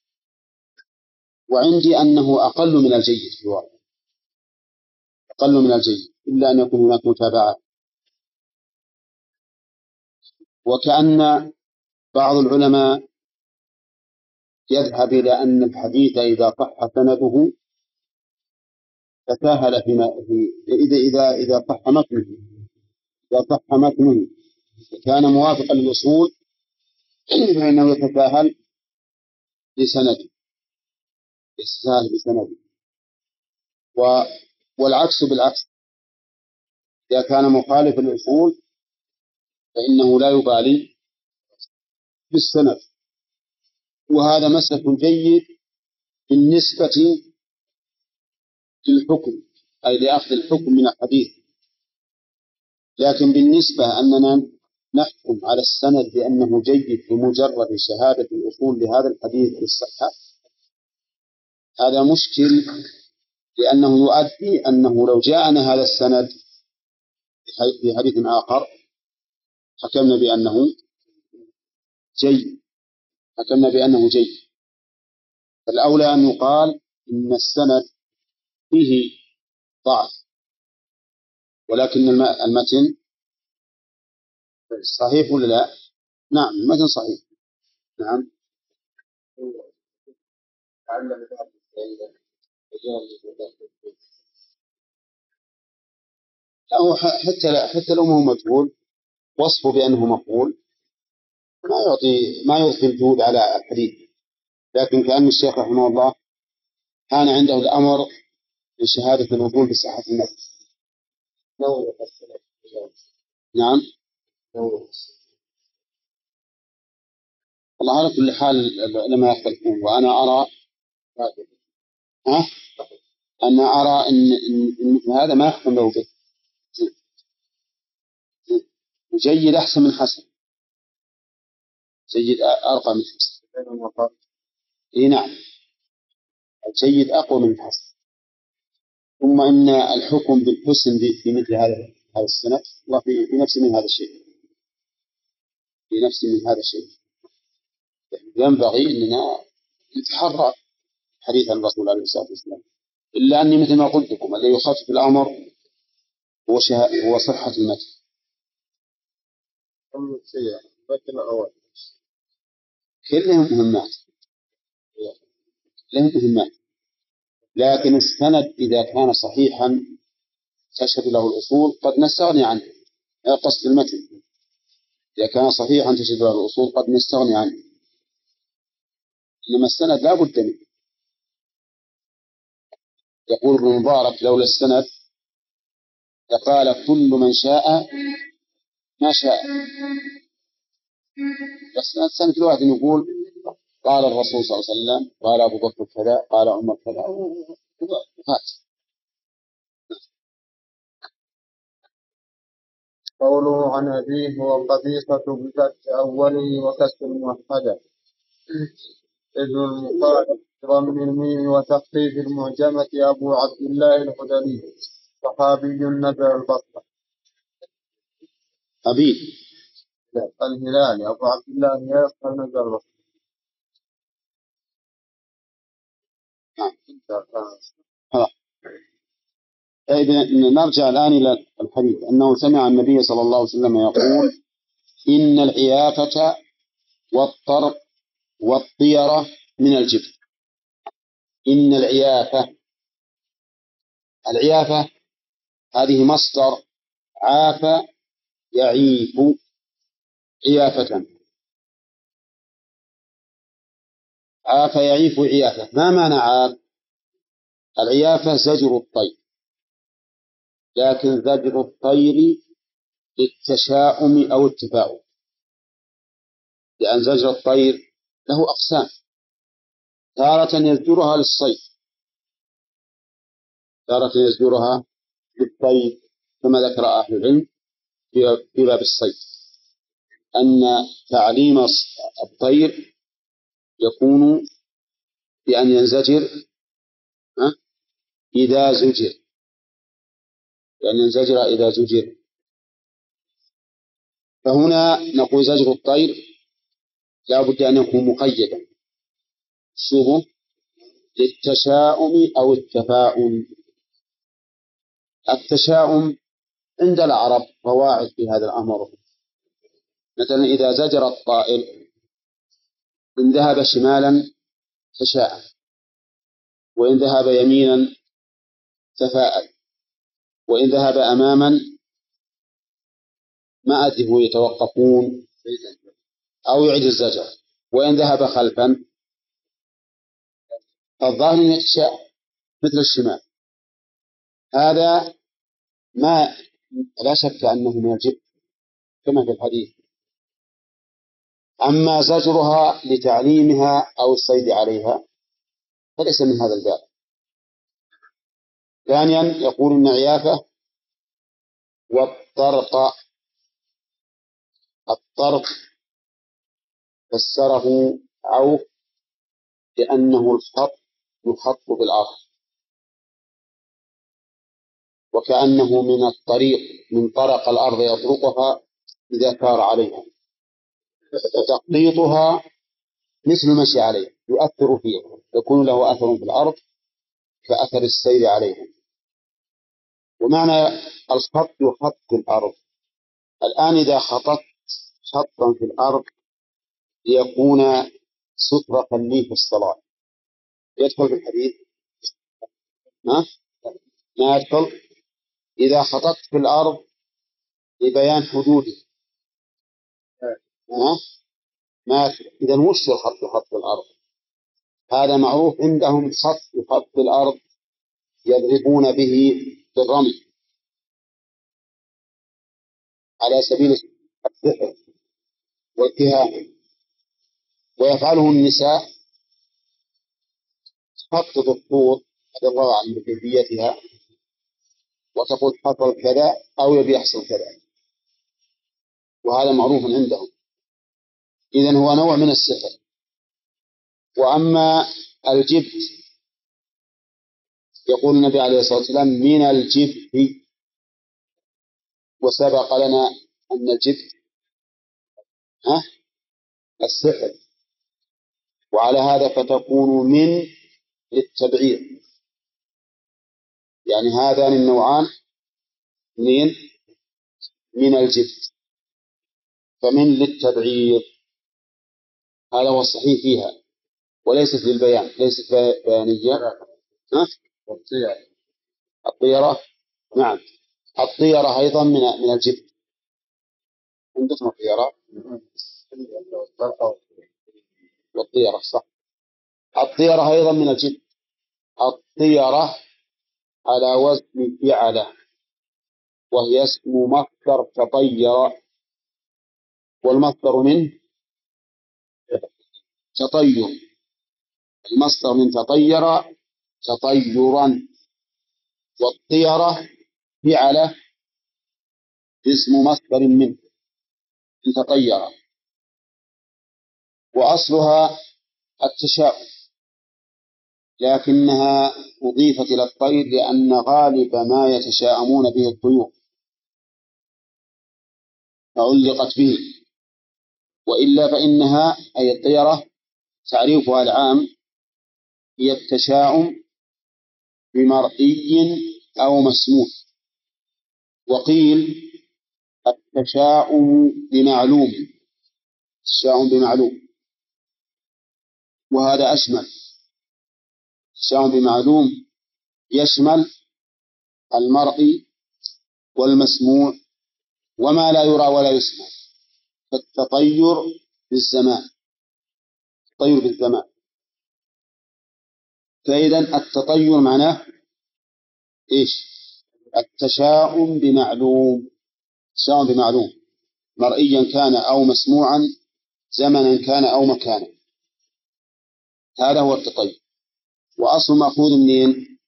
Speaker 1: وعندي أنه أقل من الجيد في الواقع أقل من الجيد إلا أن يكون هناك متابعة. وكأن بعض العلماء يذهب إلى أن الحديث إذا صح سنده تساهل فيما في إذا إذا إذا صح متنه إذا صح متنه كان موافقا للأصول فإنه يتساهل بسنده يتساهل بسنده و والعكس بالعكس إذا كان مخالف للأصول فإنه لا يبالي بالسند. وهذا مسلك جيد بالنسبة للحكم أي لأخذ الحكم من الحديث. لكن بالنسبة أننا نحكم على السند بأنه جيد بمجرد شهادة الأصول لهذا الحديث بالصحة هذا مشكل لأنه يؤدي أنه لو جاءنا هذا السند في حديث آخر حكمنا بأنه جيد حكمنا بأنه جيد. فالأولى أن يقال إن السند فيه ضعف ولكن المتن صحيح ولا لا؟ نعم المتن صحيح. نعم لا حتى حتى لو هو مجهول وصفه بأنه مقبول ما يعطي ما يضفي الجهود على الحديث. لكن كأن الشيخ رحمه الله كان عنده الأمر بشهادة الوصول بصحة المتن. نعم والله على كل حال العلماء يختلفون وأنا أرى ها أنا أرى إن, إن, إن هذا ما يحكم له به جيد أحسن من حسن جيد أرقى من حسن. إيه نعم الجيد أقوى من الحسن. ثم إن الحكم بالحسن في مثل هذا هذا السنة وفي في نفس من هذا الشيء. في نفسي من هذا الشيء. ينبغي أننا نتحرى حديث عن الرسول عليه الصلاة والسلام، إلا أني مثل ما قلت لكم الذي يخفف الأمر هو, شه... هو صحة المتن. كلهم مهمات، كلهم مهمات، لكن السند إذا كان صحيحا تشهد له الأصول قد نستغني عنه. قصد المتن إذا كان صحيحا تشهد له الأصول قد نستغني عنه، إنما السند لا بد منه. يقول ابن مبارك لولا السند لقال كل من شاء ما شاء. بس السند الواحد يقول قال الرسول صلى الله عليه وسلم، قال أبو بكر كذا، قال عمر كذا، وهات.
Speaker 3: قوله عن أبيه هو قبيصة بفتح أوله وكسر الموحدة، ابن المقارب بضم الميم وتخفيف المعجمة أبو عبد الله الخدري صحابي نزل البصرة.
Speaker 1: أبي
Speaker 3: الهلالي أبو عبد الله الهلالي نزل البصرة.
Speaker 1: طيب نرجع الآن إلى الحديث أنه سمع النبي صلى الله عليه وسلم يقول إن العيافة والطرق والطيرة من الجبن. إن العيافة، العيافة هذه مصدر عاف يعيف عيافة، عاف يعيف عيافة. ما معنى عاف؟ العيافة زجر الطير، لكن زجر الطير للتشاؤم أو التفاؤل، لأن زجر الطير له أقسام، تارة يزجرها للصيد، تارة يزجرها للطير، كما ذكر أهل العلم في باب الصيد أن تعليم الطير يكون بأن ينزجر إذا زجر، بأن ينزجر إذا زجر. فهنا نقول زجر الطير لا بد أن يكون مقيدا، شبه للتشاؤم أو التفاؤل. التشاؤم عند العرب قواعد في هذا الأمر، مثلا إذا زجر الطائر إن ذهب شمالا تشاءم، وإن ذهب يمينا تفاءل، وإن ذهب أماما ما أدري هو يتوقفون أو يعيد الزجر، وإن ذهب خلفا الظاهر يتشاءم مثل الشمال. هذا ما لا شك أنه من الجبن كما في الحديث. أما زجرها لتعليمها أو الصيد عليها فليس من هذا الباب. ثانيا يقول إن عيافة والطرق، الطرق فسره عوف لأنه الخط يخط بالأرض، وكأنه من الطريق، من طرق الأرض يطرقها إذا كار عليها، وتخطيطها مثل المشي عليها يؤثر فيها، يكون له أثر في الأرض كأثر السير عليها. ومعنى الخط يخط في الأرض، الآن إذا خططت خطا في الأرض ليكون سترة لي في الصلاة يدخل في الحديث؟ ما ما يدخل. إذا خططت في الأرض لبيان حدوده ما ما إذا وش الخط يخط في الأرض؟ هذا معروف عندهم، خط يخط في الأرض يضربون به بالرمي على سبيل السحر والاتهام، ويفعله النساء خط بالطول رضي الله عنه بكيفيتها، وتقول حصل كذا أو يبي يحصل كذا، وهذا معروف عندهم. إذن هو نوع من السحر. وأما الجبت يقول النبي عليه الصلاة والسلام من الجبت، وسبق لنا أن الجبت ها السحر، وعلى هذا فتكون من للتبعير، يعني هذان النوعان من من الجبت، فمن للتبعير هذا هو الصحيح فيها، وليست للبيان، ليست بيانية. ها؟ الطيرة نعم، الطيرة أيضا من من الجبت، عندكم الطيرة والطيرة صح، الطيرة أيضا من الجبت. الطيرة على وزن فعلة، وهي اسم مصدر تطير، والمصدر منه تطير، المصدر من تطير تطيرا، والطيرة فعلة اسم مصدر منه من تطير، وأصلها التشاؤم، لكنها أضيفت إلى الطير لأن غالب ما يتشاءمون به الطيور فعلقت به، وإلا فإنها أي الطيرة تعريفها العام هي التشاؤم بمرئي أو مسموع، وقيل التشاؤم بمعلوم، التشاؤم بمعلوم، وهذا أشمل، التشاؤم بمعلوم يشمل المرئي والمسموع وما لا يرى ولا يسمع، كالتطير بالزمان، التطير بالزمان. فإذا التطير معناه إيش؟ التشاؤم بمعلوم، التشاؤم بمعلوم مرئيا كان أو مسموعا، زمنا كان أو مكانا، هذا هو التطير. وأصل مأخوذ منين؟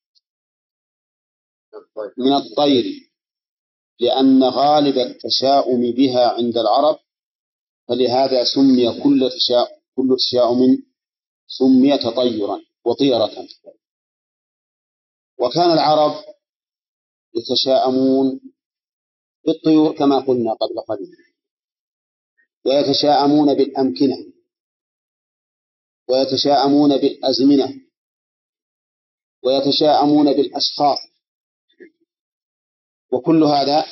Speaker 1: من الطير، لأن غالب التشاؤم بها عند العرب، فلهذا سمي كل تشاؤم كل تشاؤم سمي تطيرا وطيرة. وكان العرب يتشاءمون بالطيور كما قلنا قبل قليل، ويتشاءمون بالأمكنة، ويتشاءمون بالأزمنة، ويتشاءمون بالأشخاص، وكل هذا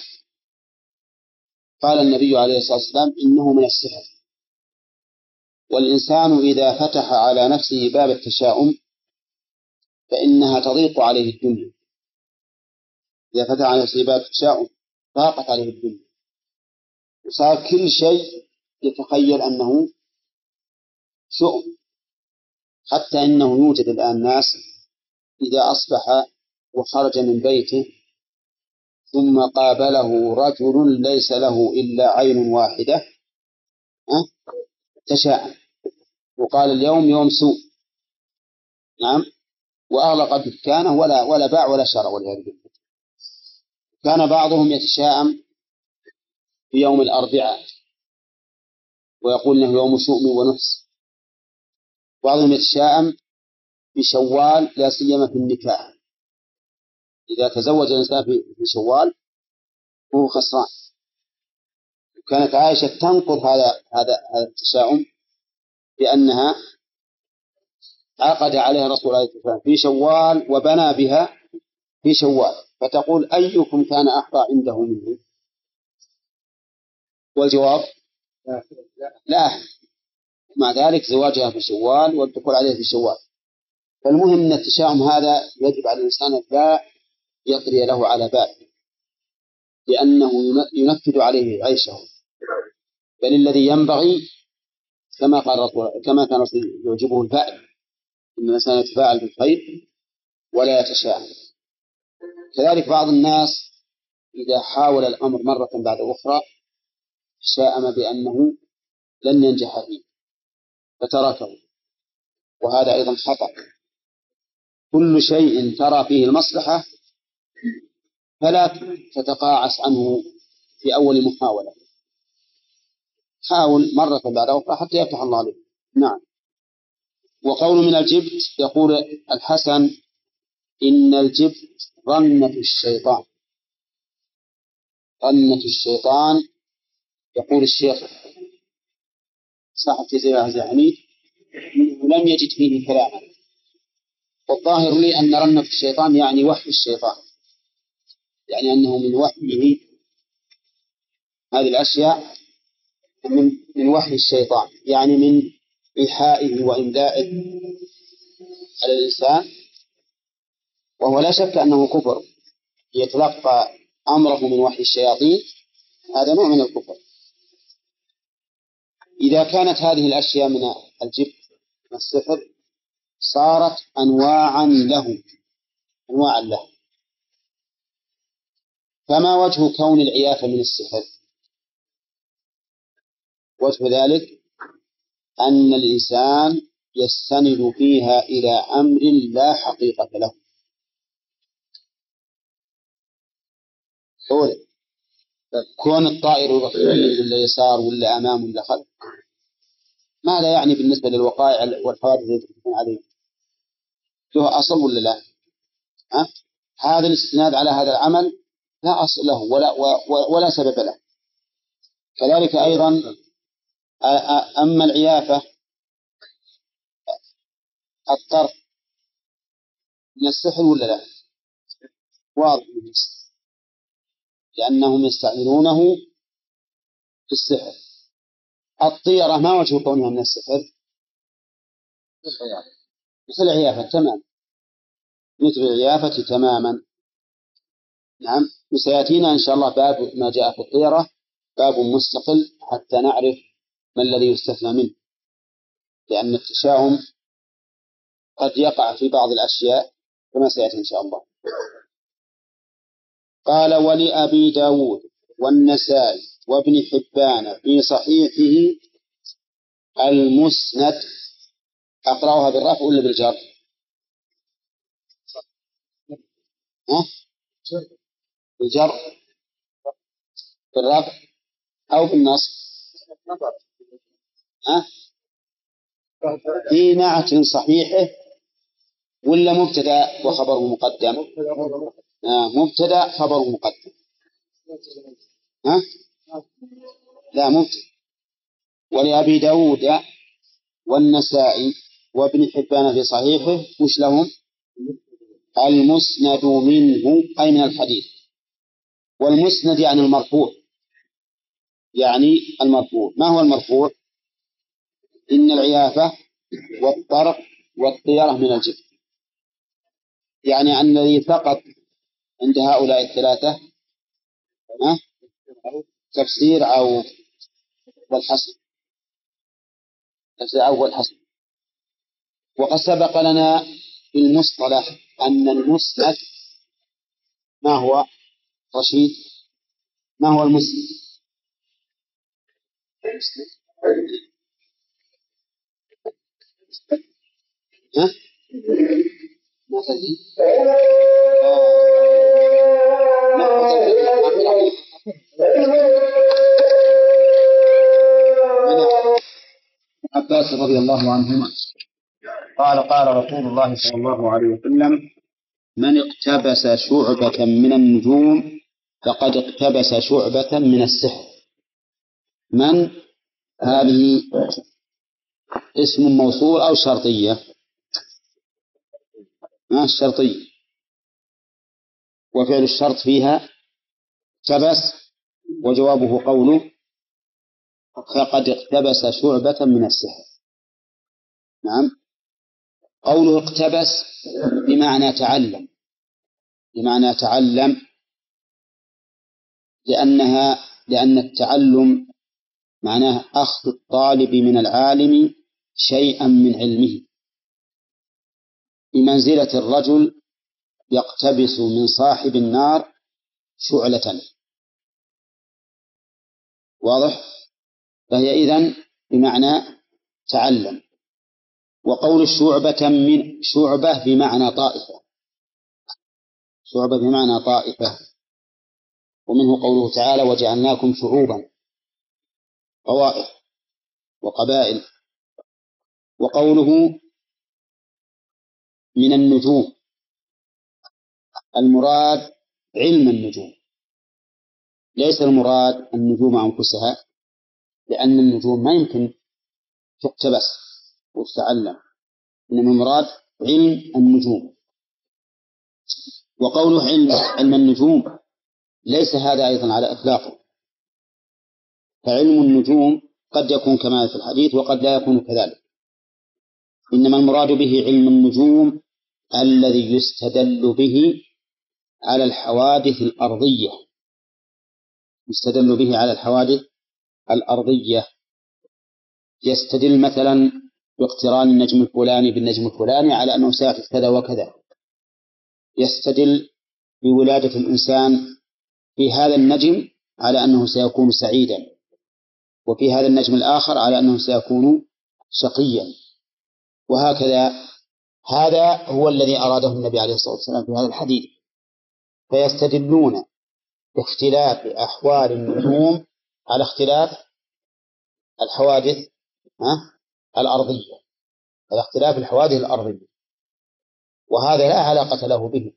Speaker 1: قال النبي عليه الصلاة والسلام إنه من السحر. والإنسان إذا فتح على نفسه باب التشاؤم فإنها تضيق عليه الدنيا، إذا فتح على نفسه باب التشاؤم ضاقت عليه الدنيا، وصار كل شيء يتخيل أنه شؤم. حتى إنه يوجد الآن ناس إذا أصبح وخرج من بيته ثم قابله رجل ليس له إلا عين واحدة تشاءم، وقال اليوم يوم سوء، نعم، وأغلق دكانه ولا ولا باع ولا شرى والعياذ بالله. كان بعضهم يتشاءم في يوم الأربعاء ويقول إنه يوم شؤم ونحس، بعضهم يتشاءم في شوال لا سيما في النكاح، إذا تزوج الإنسان في شوال هو خسران. كانت عائشة تنقض هذا هذا هذا التشاؤم بأنها عقد عليها الرسول عليه الصلاة والسلام في شوال وبنى بها في شوال، فتقول أيكم كان أحظى عنده منه؟ والجواب لا، مع ذلك زواجها في شوال والدخول عليه في شوال. فالمهم أن التشاؤم هذا يجب على الإنسان لا يطري له على بال، لأنه ينفذ عليه عيشه، بل الذي ينبغي كما قال كما كان يعجبه الفاعل، إن الإنسان يتفاعل بالخير ولا يتشاءم. كذلك بعض الناس إذا حاول الأمر مرة بعد أخرى تشاءم بأنه لن ينجح فيه فتركه، وهذا أيضا خطأ. كل شيء ترى فيه المصلحة فلا تتقاعس عنه في أول محاولة، حاول مرة بعد أخرى حتى يفتح الله عليه. نعم. وقول من الجبت، يقول الحسن إن الجبت ظنة الشيطان، ظنة الشيطان. يقول الشيخ صاحب جزيرة العنيد لم يجد فيه كلاما. والظاهر لي أن رنة الشيطان يعني وحي الشيطان، يعني أنه من وحيه هذه الأشياء من, من وحي الشيطان، يعني من إيحائه وإملائه على الإنسان، وهو لا شك أنه كفر يتلقى أمره من وحي الشياطين، هذا نوع من الكفر. إذا كانت هذه الأشياء من الجبت والسحر صارت أنواعا له أنواعا له فما وجه كون العيافة من السحر؟ وجه ذلك أن الإنسان يستند فيها إلى أمر لا حقيقة له. أولا كون الطائر يمين ولا يسار ولا أمام ولا خلف ماذا يعني بالنسبة للوقائع والحوادث التي تكون عليه؟ له أصل ولا لا؟ أه؟ هذا الاستناد على هذا العمل لا أصل له ولا, ولا سبب له. كذلك أيضا أما العيافة الطرف من السحر ولا لا؟ واضح من السحر، لأنهم يستعملونه في السحر. الطيرة ما وجه كونها من السحر؟ مثل العيافة تمام، مثل العيافة تماما. نعم، وسيأتينا إن شاء الله باب ما جاء في الطيرة، باب مستقل حتى نعرف ما الذي يستثنى منه، لأن التشاؤم قد يقع في بعض الأشياء كما سيأتي إن شاء الله. قال: ولأبي داود والنسائي وابن حبان في صحيحه المسند. أقرأها بالرفع ولا بالجر؟ ها؟ بالجر بالرفع أو بالنصب؟ ها؟ في نعت صحيحه ولا مبتدأ وخبره مقدم؟ آه مبتدأ خبره مقدم. ها؟ لا مبتدأ. ولأبي داود والنسائي وابن حبان في صحيحه وش لهم؟ المسند منه أي من الحديث. والمسند يعني المرفوع، يعني المرفوع. ما هو المرفوع؟ إن العيافة والطرق والطيرة من الجبت، يعني أن الذي سقط عند هؤلاء الثلاثة أه؟ تفسير أو والحسن، تفسير أو والحسن. وقد سبق لنا في المصطلح أن المسند ما هو رشيد؟ ما هو المسند؟ ها؟ ما تدري؟ عباس رضي الله عنهما قال: قال رسول الله صلى الله عليه وسلم: من اقتبس شعبة من النجوم فقد اقتبس شعبة من السحر. من هذه اسم موصول أو شرطية؟ ما الشرطية؟ وفعل الشرط فيها اقتبس، وجوابه قوله فقد اقتبس شعبة من السحر. نعم، قوله اقتبس بمعنى تعلم، بمعنى تعلم لأنها لأن التعلم معناه أخذ الطالب من العالم شيئا من علمه، بمنزلة الرجل يقتبس من صاحب النار شعلة. واضح؟ فهي إذن بمعنى تعلم. وقول شعبة من شعبة بمعنى طائفة، شعبة بمعنى طائفة. ومنه قوله تعالى: وجعلناكم شعوبا طوائف وقبائل. وقوله من النجوم المراد علم النجوم، ليس المراد النجوم أنفسها، لأن النجوم ما يمكن تقتبس وتتعلم، إنما المراد علم النجوم. وقوله علم, علم النجوم ليس هذا أيضا على إطلاقه، فعلم النجوم قد يكون كما في الحديث وقد لا يكون كذلك، إنما المراد به علم النجوم الذي يستدل به على الحوادث الأرضية، يستدل به على الحوادث الأرضية. يستدل مثلا باقتران النجم الفلاني بالنجم الفلاني على أنه سيحدث كذا وكذا، يستدل بولادة الإنسان في هذا النجم على أنه سيكون سعيدا، وفي هذا النجم الآخر على أنه سيكون شقيا، وهكذا. هذا هو الذي أراده النبي عليه الصلاة والسلام في هذا الحديث. فيستدلون باختلاف أحوال النجوم على اختلاف الحوادث الأرضية، على اختلاف الحوادث الأرضية، وهذا لا علاقة له به.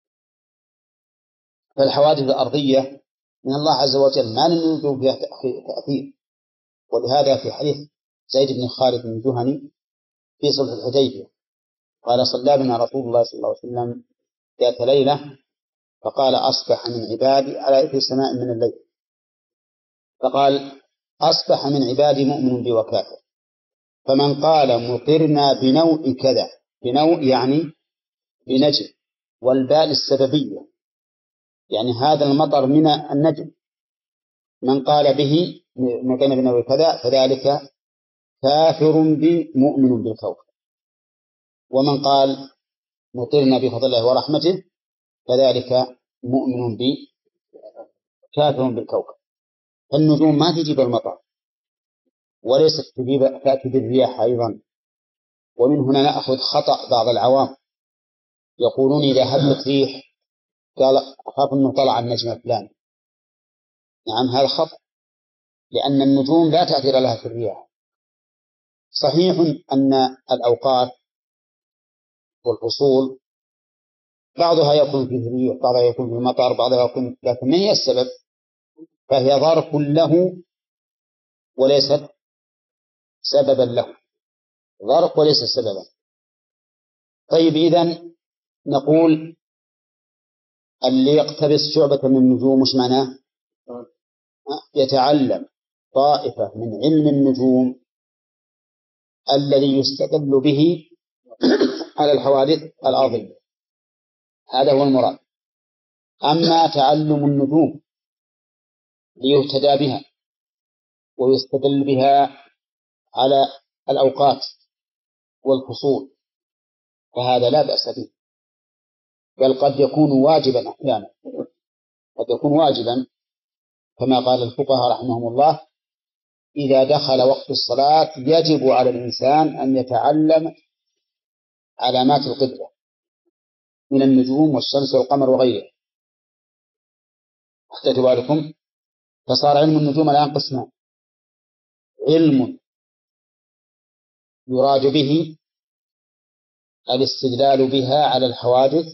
Speaker 1: فالحوادث الأرضية من الله عز وجل ما لم فيها تأثير، ولهذا في حديث زيد بن خالد الجهني في صلح الحديبية قال: صلى بنا رسول الله صلى الله عليه وسلم ذات ليلة فقال: أصبح من عبادي على إثر سماء من الليل، فقال: أصبح من عبادي مؤمن بي وكافر، فمن قال مطرنا بنوء كذا، بنوء يعني بنجم، والباء السببية يعني هذا المطر من النجم، من قال به مطرنا بنوء كذا فذلك كافر بي مؤمن بالكوكب، ومن قال مطرنا بفضل الله ورحمته فذلك مؤمن بي كافر بالكوكب. النجوم ما تجيب المطر، وليست تأتي بالرياح أيضا. ومن هنا نأخذ خطأ بعض العوام يقولون إذا هبت ريح قال أخاف أنه طلع النجم الفلاني. نعم، هذا خطأ، لأن النجوم لا تأثير لها في الرياح. صحيح أن الأوقات والفصول بعضها يكون فيه الريح، بعضها يكون فيه المطر، بعضها يكون، لكن ما هي السبب؟ فهي ظرف له وليست سببا له، ظرف وليس سببا. طيب، إذن نقول اللي يقتبس شعبة من النجوم مش معناه؟ يتعلم طائفة من علم النجوم الذي يستدل به على الحوادث الأرضية، هذا هو المراد. أما تعلم النجوم ليهتدى بها ويستدل بها على الأوقات والفصول فهذا لا بأس به، بل قد يكون واجبا أحيانا، قد يكون واجبا كما قال الفقهاء رحمهم الله: إذا دخل وقت الصلاة يجب على الإنسان أن يتعلم علامات القبلة من النجوم والشمس والقمر وغيره. احتجوا بالكم، فصار علم النجوم الآن قسمان: علم يراد به الاستدلال بها على الحوادث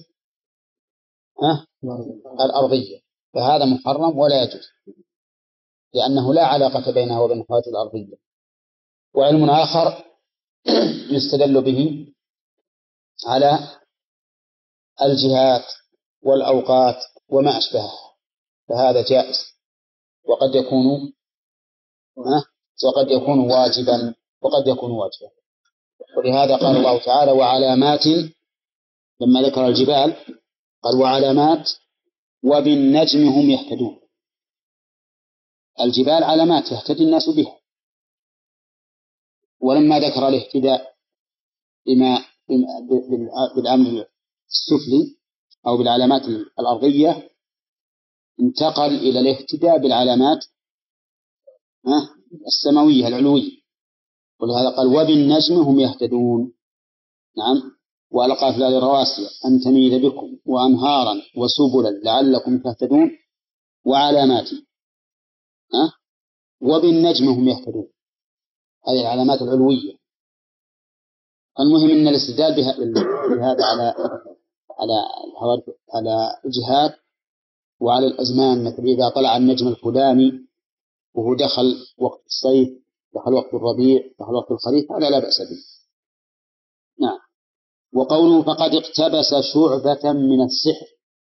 Speaker 1: الأرضية، فهذا محرم ولا يجوز، لأنه لا علاقة بينه وبين الحوادث الأرضية. وعلم آخر يستدل به على الجهات والأوقات وما أشبهها، فهذا جائز، وقد يكون وقد يكون واجبا وقد يكون واجبا. ولهذا قال الله تعالى: وعلامات، لما ذكر الجبال قال: وعلامات وبالنجم هم يهتدون. الجبال علامات يهتدي الناس بها. ولما ذكر الاهتداء بما بالأمر السفلي أو بالعلامات الأرضية انتقل إلى الاهتداء بالعلامات السماوية العلوية، ولهذا قال: وبالنجم هم يهتدون. نعم، وألقى في الأرض رواسي أن تميد بكم وأنهارا وسبلا لعلكم تهتدون وعلامات أه؟ وبالنجم هم يهتدون، هذه العلامات العلوية. المهم أن الاستدلال بهذا على على على الجهات وعلى الأزمان، مثل إذا طلع النجم الفلاني وهو دخل وقت الصيف دخل وقت الربيع، دخل وقت الخريف، هذا لا بأس به. نعم. وقوله فقد اقتبس شعبة من السحر،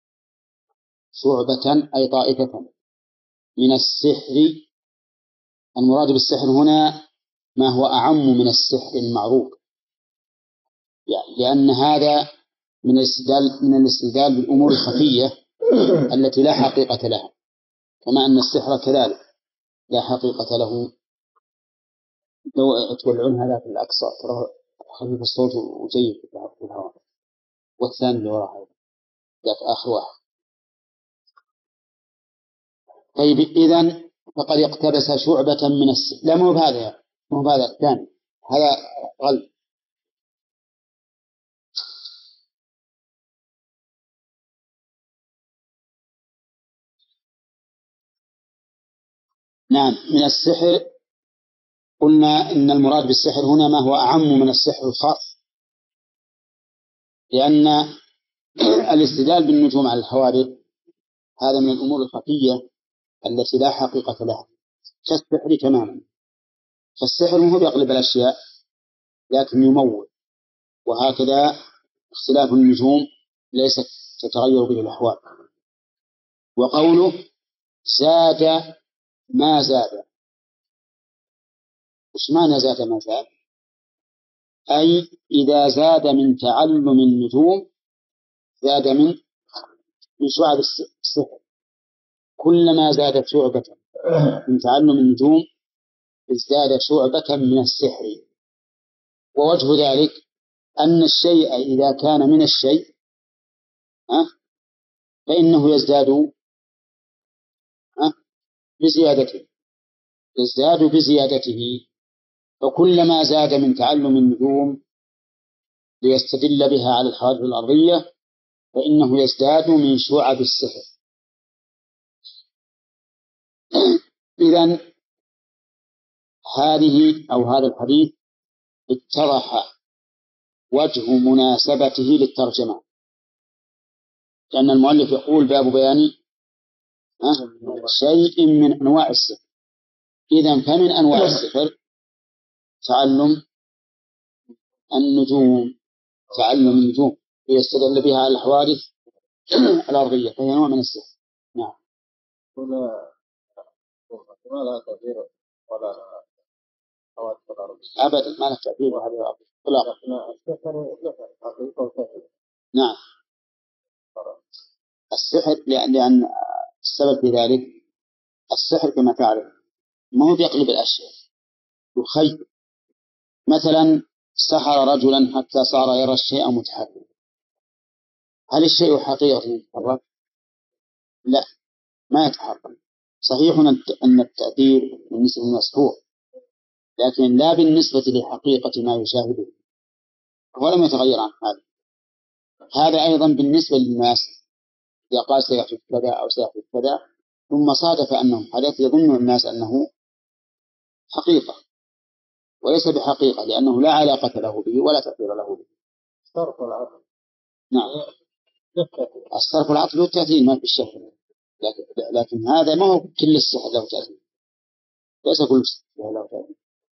Speaker 1: شعبة أي طائفة من السحر، المراد بالسحر هنا ما هو أعم من السحر المعروف، يعني لأن هذا من الاستدلال من الاستدلال بالأمور الخفية التي لا حقيقة لها، كما أن السحر كذلك لا حقيقة له. لو تولعون هذا في الأقصى ترى خفيف الصوت وجيد في الهواء، والثاني اللي وراء ذاك آخر واحد. طيب إذن فقد اقتبس شعبة من السحر، لا مو بهذا، مو بهذا الثاني، هذا غلط. نعم. من السحر قلنا إن المراد بالسحر هنا ما هو أعم من السحر الخاص، لأن الاستدلال بالنجوم على الحوادث هذا من الأمور الخفية التي لا حقيقة لها كالسحر تماما. فالسحر مو بيقلب الأشياء لكن يمول، وهكذا اختلاف النجوم ليست تتغير به الأحوال. وقوله زاد ما زاد، وش معنى زاد ما زاد؟ أي إذا زاد من تعلم النجوم زاد من من شعب السحر، كلما زادت شعبة من تعلم النجوم ازداد شعبة من السحر. ووجه ذلك أن الشيء إذا كان من الشيء فإنه يزداد بزيادته، يزداد بزيادته، فكلما زاد من تعلم النجوم ليستدل بها على الحوادث الأرضية فإنه يزداد من شعب السحر. إذن هذه أو هذا الحديث اتضح وجه مناسبته للترجمة، لأن المؤلف يقول باب بيان شيء من أنواع السحر. إذن فمن أنواع السحر تعلم النجوم، تعلم النجوم ليستدل بها على الحوادث الأرضية، فهي نوع من السحر. نعم.
Speaker 2: هنا ما لها تأثير ولا حوادث الأرض
Speaker 1: أبدا، ما لها تأثير وهذا الأرض إطلاقا. نعم. السحر لأن, لأن السبب في ذلك السحر كما تعرف ما هو بيقلب الأشياء، يخيل. مثلا سحر رجلا حتى صار يرى الشيء متحركا، هل الشيء حقيقة يتحرك؟ لا، ما يتحرك. صحيح أن التأثير بالنسبة للمسحور، لكن لا بالنسبة لحقيقة ما يشاهده، هو لم يتغير عن هذا. هذا أيضا بالنسبة للناس، إذا قال سيحدث كذا أو سيحدث كذا ثم صادف أنه حدث يظن الناس أنه حقيقة وليس بحقيقة، لأنه لا علاقة له به ولا تأثير له به.
Speaker 2: الصرف والعقل.
Speaker 1: نعم. الصرف والعقل له تأثير ما في الشك، لكن, لكن هذا ما هو كل السحر له تأثير، ليس كل السحر له تأثير.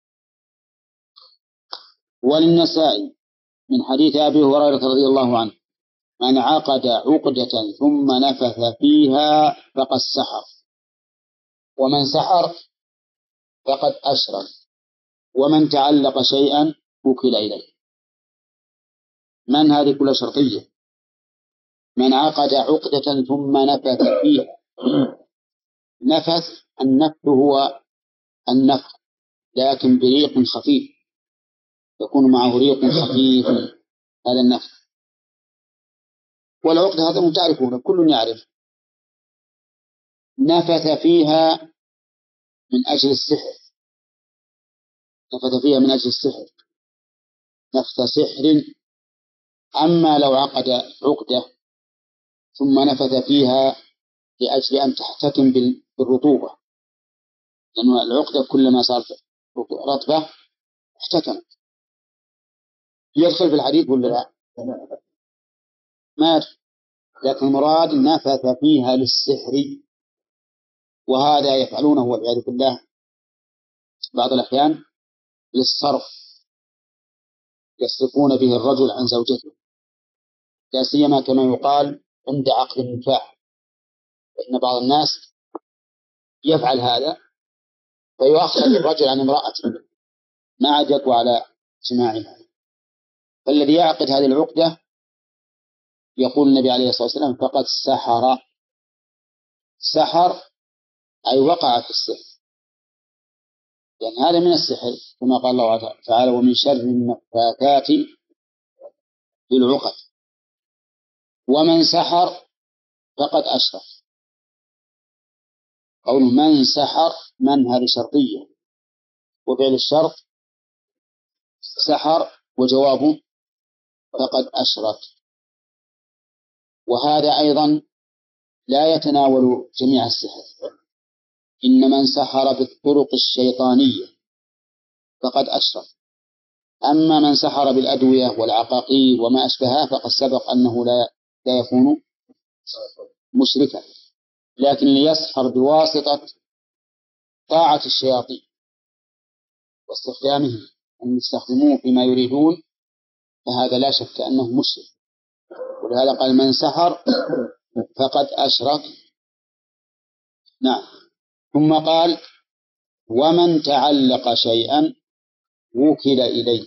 Speaker 1: وللنسائي من حديث أبي هريرة رضي الله عنه من عقد عقدة ثم نفث فيها فقد سحر، ومن سحر فقد أشرك، ومن تعلق شيئا وكل إليه. من هذه كل شرطية؟ من عقد عقدة ثم نفث فيها. نفث، النفث هو النفخ لكن بريق خفيف، يكون معه ريق خفيف، هذا النفخ. والعقدة هذا تعرفونه، كل يعرف. نفث فيها من أجل السحر، نفث فيها من أجل السحر، نفث سحر. أما لو عقد عقدة ثم نفث فيها لأجل أن تحتكم بالرطوبة، لأن العقدة كلما صارت رطبة احتكمت، يدخل في الحديث ولا لا؟ ما يدخل. لكن المراد نفث فيها للسحر، وهذا يفعلونه والعياذ بالله بعض الأحيان للصرف يصرفون به الرجل عن زوجته، لا سيما كما يقال عند عقد النكاح، فإن بعض الناس يفعل هذا فيؤخر الرجل عن امرأته ما عاد يقوى على جماعها. فالذي يعقد هذه العقدة يقول النبي عليه الصلاة والسلام فقد سحر. سحر أي وقع في السحر، لأن يعني هذا من السحر كما قال الله تعالى ومن شر النفاثات في العقد. ومن سحر فقد أشرك. قول من سحر من هذه شرطية، وفعل الشرط سحر وجوابه فقد أشرك. وهذا أيضا لا يتناول جميع السحر، إن من سحر بالطرق الشيطانية فقد أشرك. أما من سحر بالأدوية والعقاقير وما أشبهها فقد سبق أنه لا لا يكون مشركا، لكن ليسحر بواسطة طاعة الشياطين واستخدامهم أن يستخدموه فيما يريدون فهذا لا شك أنه مشرك. ولهذا قال من سحر فقد أشرك. نعم. ثم قال ومن تعلق شيئا وكل إليه.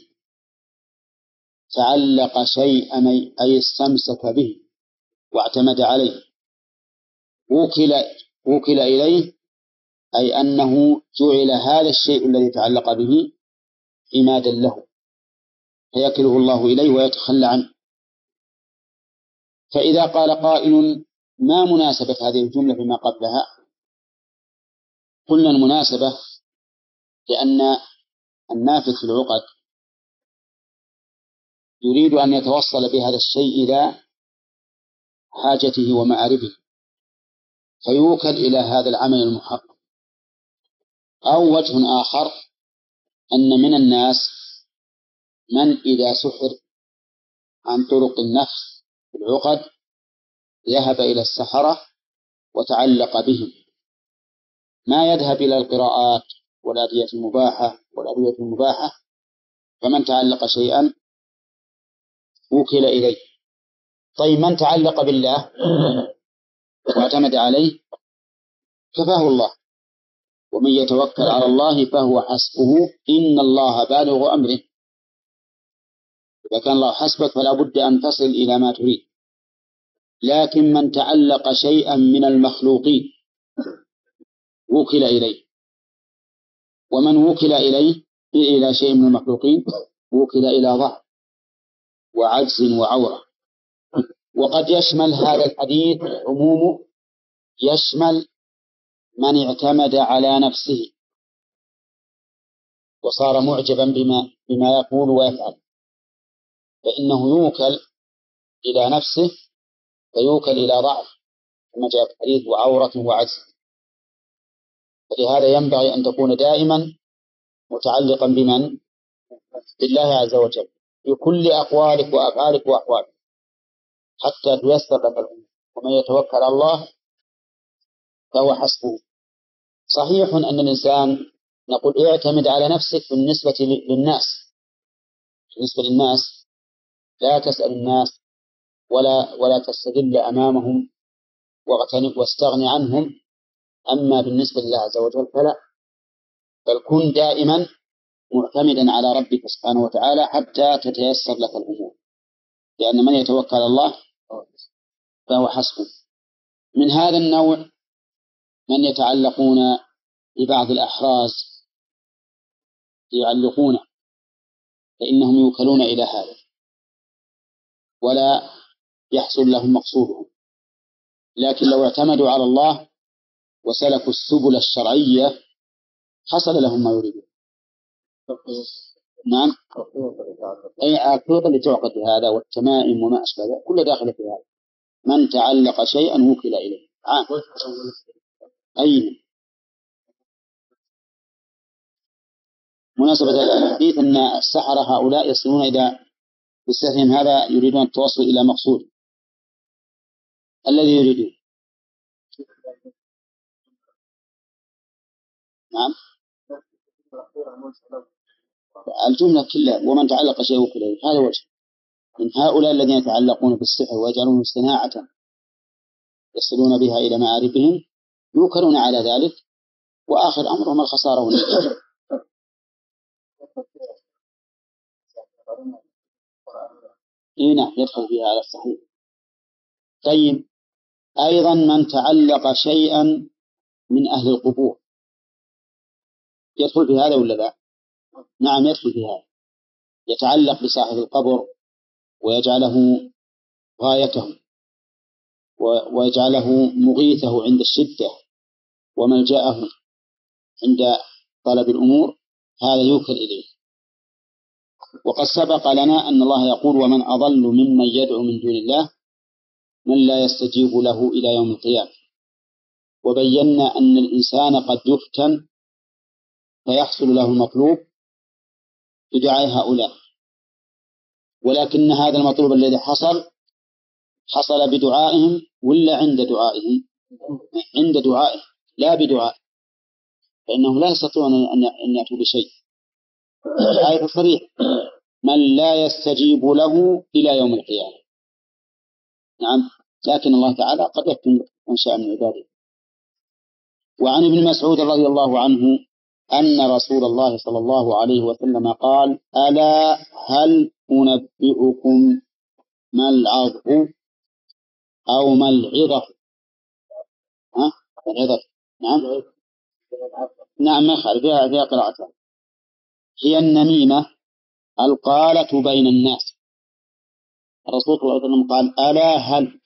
Speaker 1: تعلق شيئا أي استمسك به واعتمد عليه. وكل وكل إليه أي أنه جعل هذا الشيء الذي تعلق به عمادا له فيكله الله إليه ويتخلى عنه. فإذا قال قائل ما مناسبة هذه الجملة بما قبلها؟ قلنا المناسبة لأن النافذ في العقد يريد أن يتوصل بهذا الشيء إلى حاجته ومآربه فيوكل إلى هذا العمل المحقق. أو وجه آخر أن من الناس من إذا سحر عن طرق النفس في العقد ذهب إلى السحرة وتعلق بهم، ما يذهب إلى القراءات والأدعية المباحة والأدوية المباحة. فمن تعلق شيئا وكل إليه. طيب من تعلق بالله واعتمد عليه كفاه الله، ومن يتوكل على الله فهو حسبه إن الله بالغ أمره. إذا كان الله حسبك فلا بد أن تصل إلى ما تريد. لكن من تعلق شيئا من المخلوقين وكل إليه، ومن وكل إليه إلى شيء من المخلوقين وكل إلى ضعف وعجز وعورة. وقد يشمل هذا الحديث عمومه يشمل من اعتمد على نفسه وصار معجبا بما بما يقول ويفعل، فإنه يوكل إلى نفسه فيوكل إلى ضعف كما جاء في الحديث وعورة وعجز. فلهذا ينبغي أن تكون دائما متعلقا بمن؟ بالله عز وجل في كل أقوالك وأفعالك وأحوالك حتى تيسر لك الأمور. ومن يتوكل على الله فهو حسبه. صحيح أن الإنسان نقول اعتمد على نفسك بالنسبة للناس، بالنسبة للناس لا تسأل الناس ولا ولا تستدل أمامهم واستغني عنهم. أما بالنسبة لله عز وجل فلا، بل كن دائما معتمدا على ربك سبحانه وتعالى حتى تتيسر لك الأمور، لأن من يتوكل على الله فهو حسبه. من هذا النوع من يتعلقون ببعض الأحراز يعلقون فإنهم يوكلون إلى هذا ولا يحصل لهم مقصودهم. لكن لو اعتمدوا على الله وسلكوا السبل الشرعية حصل لهم ما يريدون. نعم. أي الخيوط اللي تعقد بهذا والتمائم وما أشبه ذلك كل داخل في هذا. من تعلق شيئا وكل إليه. عام. أي مناسبة الحديث أن السحرة هؤلاء يصلون إلى بسحرهم هذا يريدون التوصل إلى مقصود الذي يريدون. نعم. الجملة كلها ومن تعلق شيء وكله، هذا وجه من هؤلاء الذين يتعلقون بالسحر ويجعلون صناعة يصلون بها إلى معارفهم يوكلون على ذلك، وآخر أمرهم الخسارة والنجاة. إيه نعم يدخل فيها على الصحيح. طيب أيضا من تعلق شيئا من أهل القبور يدخل في هذا ولا لا؟ نعم يدخل في هذا، يتعلق بصاحب القبر ويجعله غايته ويجعله مغيثه عند الشدة وملجأه عند طلب الأمور، هذا يوكل إليه. وقد سبق لنا أن الله يقول ومن أضل ممن يدعو من دون الله من لا يستجيب له إلى يوم القيامة، وبينا أن الإنسان قد يفتن فيحصل له المطلوب بدعاء هؤلاء، ولكن هذا المطلوب الذي حصل حصل بدعائهم ولا عند دعائهم؟ عند دعائهم لا بدعاء، فإنهم لا يستطيعون أن يأتوا بشيء. الآية صريح من لا يستجيب له إلى يوم القيامة. نعم، لكن الله تعالى قد يفتن من شاء من عباده. وعن ابن مسعود رضي الله عنه أن رسول الله صلى الله عليه وسلم قال ألا هل أنبئكم ما العظم أو ما العظة؟ ها؟ العظة. نعم نعم ما خالف فيها فيها قراءتها. هي النميمة القالة بين الناس. الرسول صلى الله عليه وسلم قال ألا هل،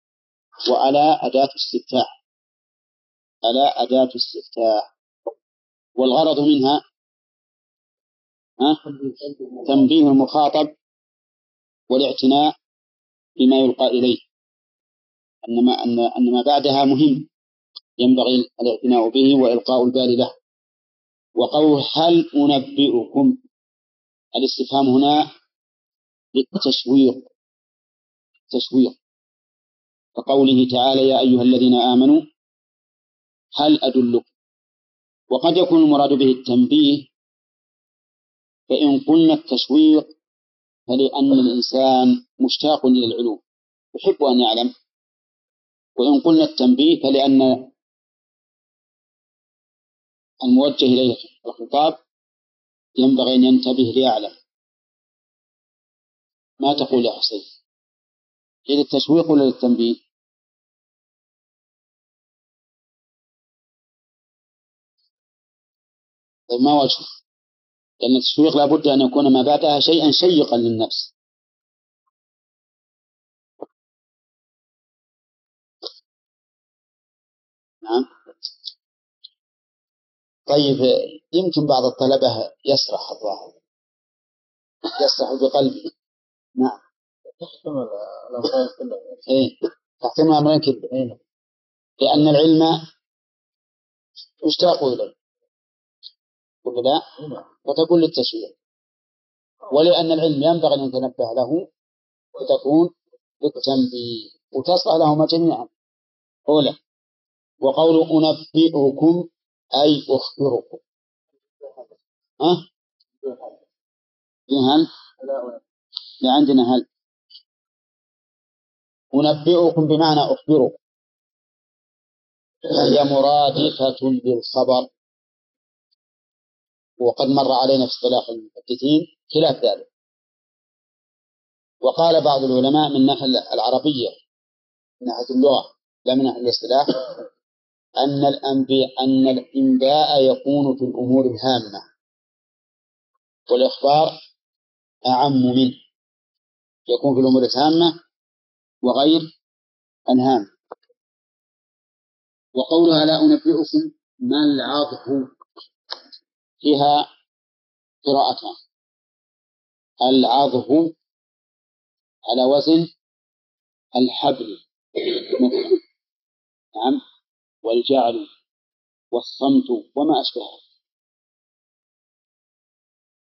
Speaker 1: وألا أداة استفتاح، ألا أداة استفتاح، والغرض منها ها؟ تنبيه المخاطب والاعتناء بما يلقى إليه، أن ما, أن أن ما بعدها مهم ينبغي الاعتناء به وإلقاء البال له. وقول هل أنبئكم، الاستفهام هنا للتشويق، تشويق، كقوله تعالى يا أيها الذين آمنوا هل أدلكم. وقد يكون المراد به التنبيه، فإن قلنا التشويق فلأن الإنسان مشتاق إلى العلوم يحب أن يعلم، وإن قلنا التنبيه فلأن الموجه إليه الخطاب ينبغي أن ينتبه ليعلم. ما تقول يا حسين؟ إذا التشويق ولا للتنبيه؟ طيب ما وجهه؟ لأن التشويق لابد أن يكون ما بعدها شيئا شيقا للنفس. نعم. طيب يمكن بعض الطلبة يسرح الظاهر، يسرح بقلبه. نعم
Speaker 2: تحتمل الأمرين كلها.
Speaker 1: إيه تحتمل الأمرين كلها. إيه. لأن العلم يشتاق إليه ولا لا؟ وتكون للتشويق، ولأن العلم ينبغي أن يتنبه له وتكون للتنبيه، وتصلح لهما جميعا. أولا وقول أنبئكم أي أخبركم. ها؟ هل؟ لا عندنا هل. أنبئكم بمعنى أخبركم، فهي مرادفة للخبر، وقد مر علينا في اصطلاح المحدثين خلاف ذلك. وقال بعض العلماء من ناحية العربية من ناحية اللغة لا من ناحية الاصطلاح أن الأنبياء أن الإنباء يكون في الأمور الهامة والإخبار أعم منه، يكون في الأمور الهامة وغير الهامة. وقولها لا أنبئكم ما العظه فيها قراءتان، العظه على وزن الحبل مثلا، نعم، والجعل والصمت وما أشبهه.